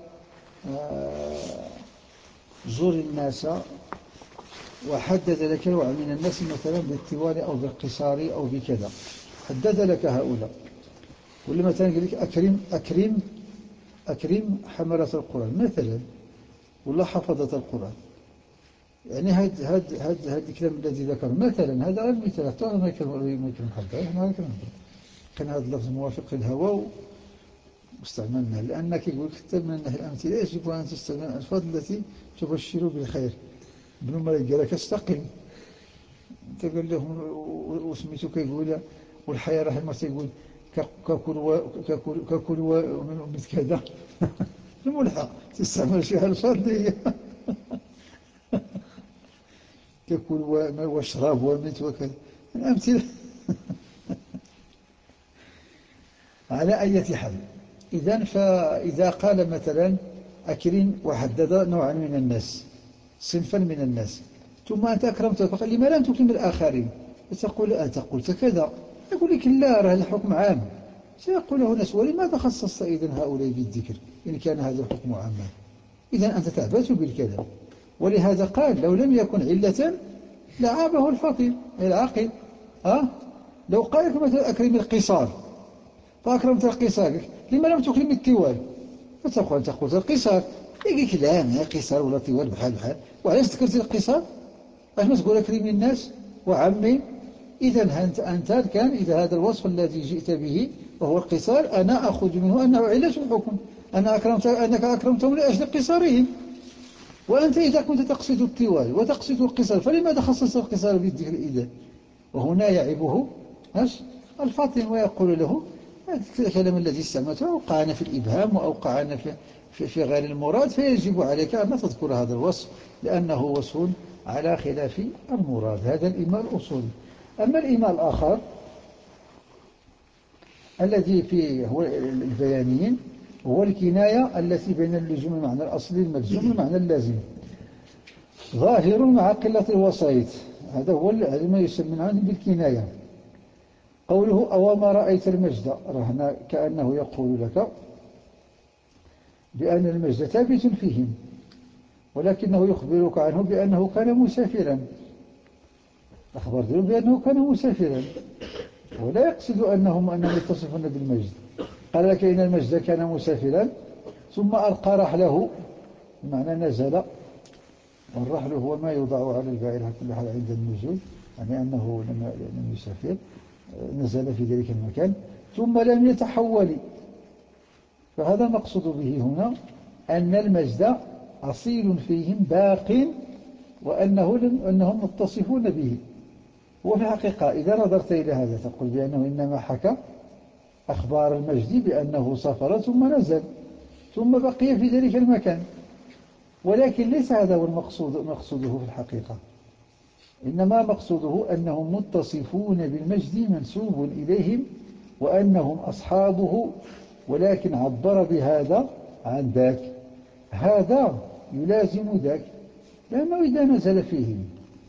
زور الناس، وحدد لك نوع من الناس مثلا بالطوال أو بالقصار أو بكذا، حدد لك هؤلاء. ولا مثلا قال لك أكرم أكرم أكرم حملة القرآن مثلا، ولا حفظة القرآن. يعني هاد هاد هاد هاد الكلام الذي ذكر مثلا، هذا غير مثال، طبعا ما يكون ما يكون حتى احنا ما كان هذا اللفظ موافق للهوى واستعملناه، لأن كيقول كتاب من الأمثلة يجب أن تستعمل الألفاظ التي تبشر بالخير. ابن مالك قال لك استقم، تقول لهم وسميتو كيقول والحياة رحمة يقول ككل و ككل ككل ومن كذا الملحق تستعمل فيها الألفاظ دي ككل واشرب ومت وكذا الأمثلة. على أي حال، إذن فإذا قال مثلا أكرم وحدد نوعا من الناس، صنفا من الناس، ثم أنت أكرمت فقال لما لم تكرم الآخرين، فتقول أنت قلت كذا يقول لك لا، راه الحكم عام. سيقول له ناس ولماذا خصصت إذن هؤلاء بالذكر إن كان هذا الحكم عاما؟ إذن أنت تعبث بالكلام. ولهذا قال لو لم يكن علة لعابه الفطن العاقل. أه؟ لو قال لك مثلا أكرم القصار فأكرمت القصار، لما لم تكرم الطوال؟ فتقول أنت قلت القصار، يقول لك لا ما قصار ولا طوال بحال بحال، وعلاش ذكرت القصار؟ اش ما تقول أكرم الناس وعمي؟ إذا أنت أنت كان إذا هذا الوصف الذي جئت به وهو القصار أنا أخذ منه أنه علة الحكم، أنا أكرمت أنك أكرمتهم لأجل قصارهم. وأنت إذا كنت تقصد الطوال وتقصد القصار فلماذا خصصت القصار بالذكر إذا؟ وهنا يعيبه الفاطن ويقول له الكلام الذي استعملته أوقعنا في الإبهام وأوقعنا في, في, في غير المراد، فيجب عليك أن لا تذكر هذا الوصف لأنه وصف على خلاف المراد. هذا الإيماء الأصولي. أما الإيماء الآخر الذي فيه هو البيانيين هو الكناية التي بين اللزوم المعنى الأصلي الملزوم المعنى اللازم، ظاهر مع قلة الوسائط. هذا هو ما يسمونه بالكناية. قوله أوما رأيت المجد، رهنا كأنه يقول لك بأن المجد ثابت فيهم، ولكنه يخبرك عنه بأنه كان مسافرا. أخبر بأنه كان مسافرا ولا يقصد أنهم أنهم يتصفون بالمجد. قال لك إن المجد كان مسافرا ثم ألقى رحله، بمعنى نزل، والرحل هو ما يوضع على البائر على كل حال عند النزول، يعني أنه لم يسافر، نزل في ذلك المكان ثم لم يتحول. فهذا المقصود به هنا أن المجد أصيل فيهم باق، وأنه أنهم متصفون به. وفي الحقيقة إذا نظرت إلى هذا تقول بأنه إنما حكى أخبار المجد بأنه سافر ثم نزل ثم بقي في ذلك المكان، ولكن ليس هذا هو المقصود مقصوده في الحقيقة. إنما مقصوده أنهم متصفون بالمجد منسوب إليهم وأنهم أصحابه، ولكن عبر بهذا عن ذاك. هذا يلازم ذاك، لأنه إذا نزل فيهم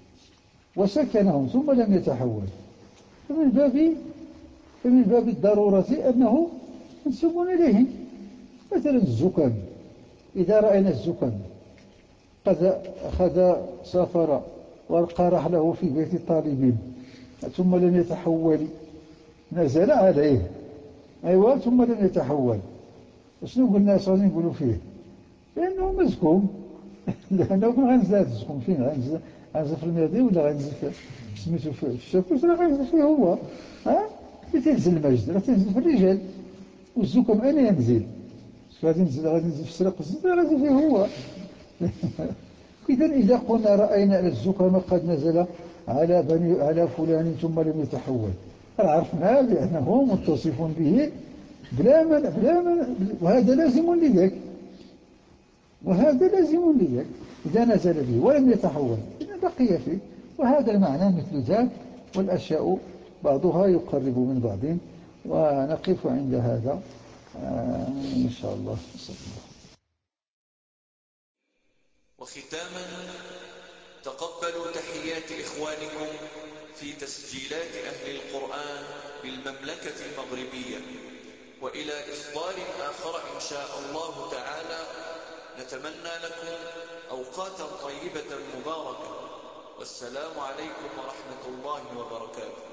وسكنهم ثم لم يتحول فمن باب فمن باب الضرورة أنه منسوب إليهم. مثلا الزكام، إذا رأينا الزكام قد أخذ سافر وألقى رحله في بيت الطالبين ثم لم يتحول، نزل عليه أيوة ثم لم يتحول، شنو قلنا صادين نقولوا فيه؟ لأنه مزكوم. لأنه كون غنزل هذا الزكوم فين؟ غنزل غنزل في الماضي ولا غنزل في سميتو في الشاكوش ولا غنزل فيه هو؟ ها؟ تنزل المجد راه تنزل في الرجال، والزكام أنا ينزل غادي ينزل غادي ينزل في السرق الزيت غادي فيه هو. إذا إذا قلنا رأينا الزكام قد نزل على بني على فلان ثم لم يتحول، عرفنا بأنه متصف به بلا من بلا من، وهذا لازم لذاك وهذا لازم لذاك. إذا نزل به ولم يتحول إذا بقي فيه، وهذا المعنى مثل ذاك. والأشياء بعضها يقرب من بعض. ونقف عند هذا آه إن شاء الله. وختاما تقبلوا تحيات إخوانكم في تسجيلات أهل القرآن بالمملكة المغربية، وإلى إصدار آخر إن شاء الله تعالى نتمنى لكم أوقاتا طيبة مباركة، والسلام عليكم ورحمة الله وبركاته.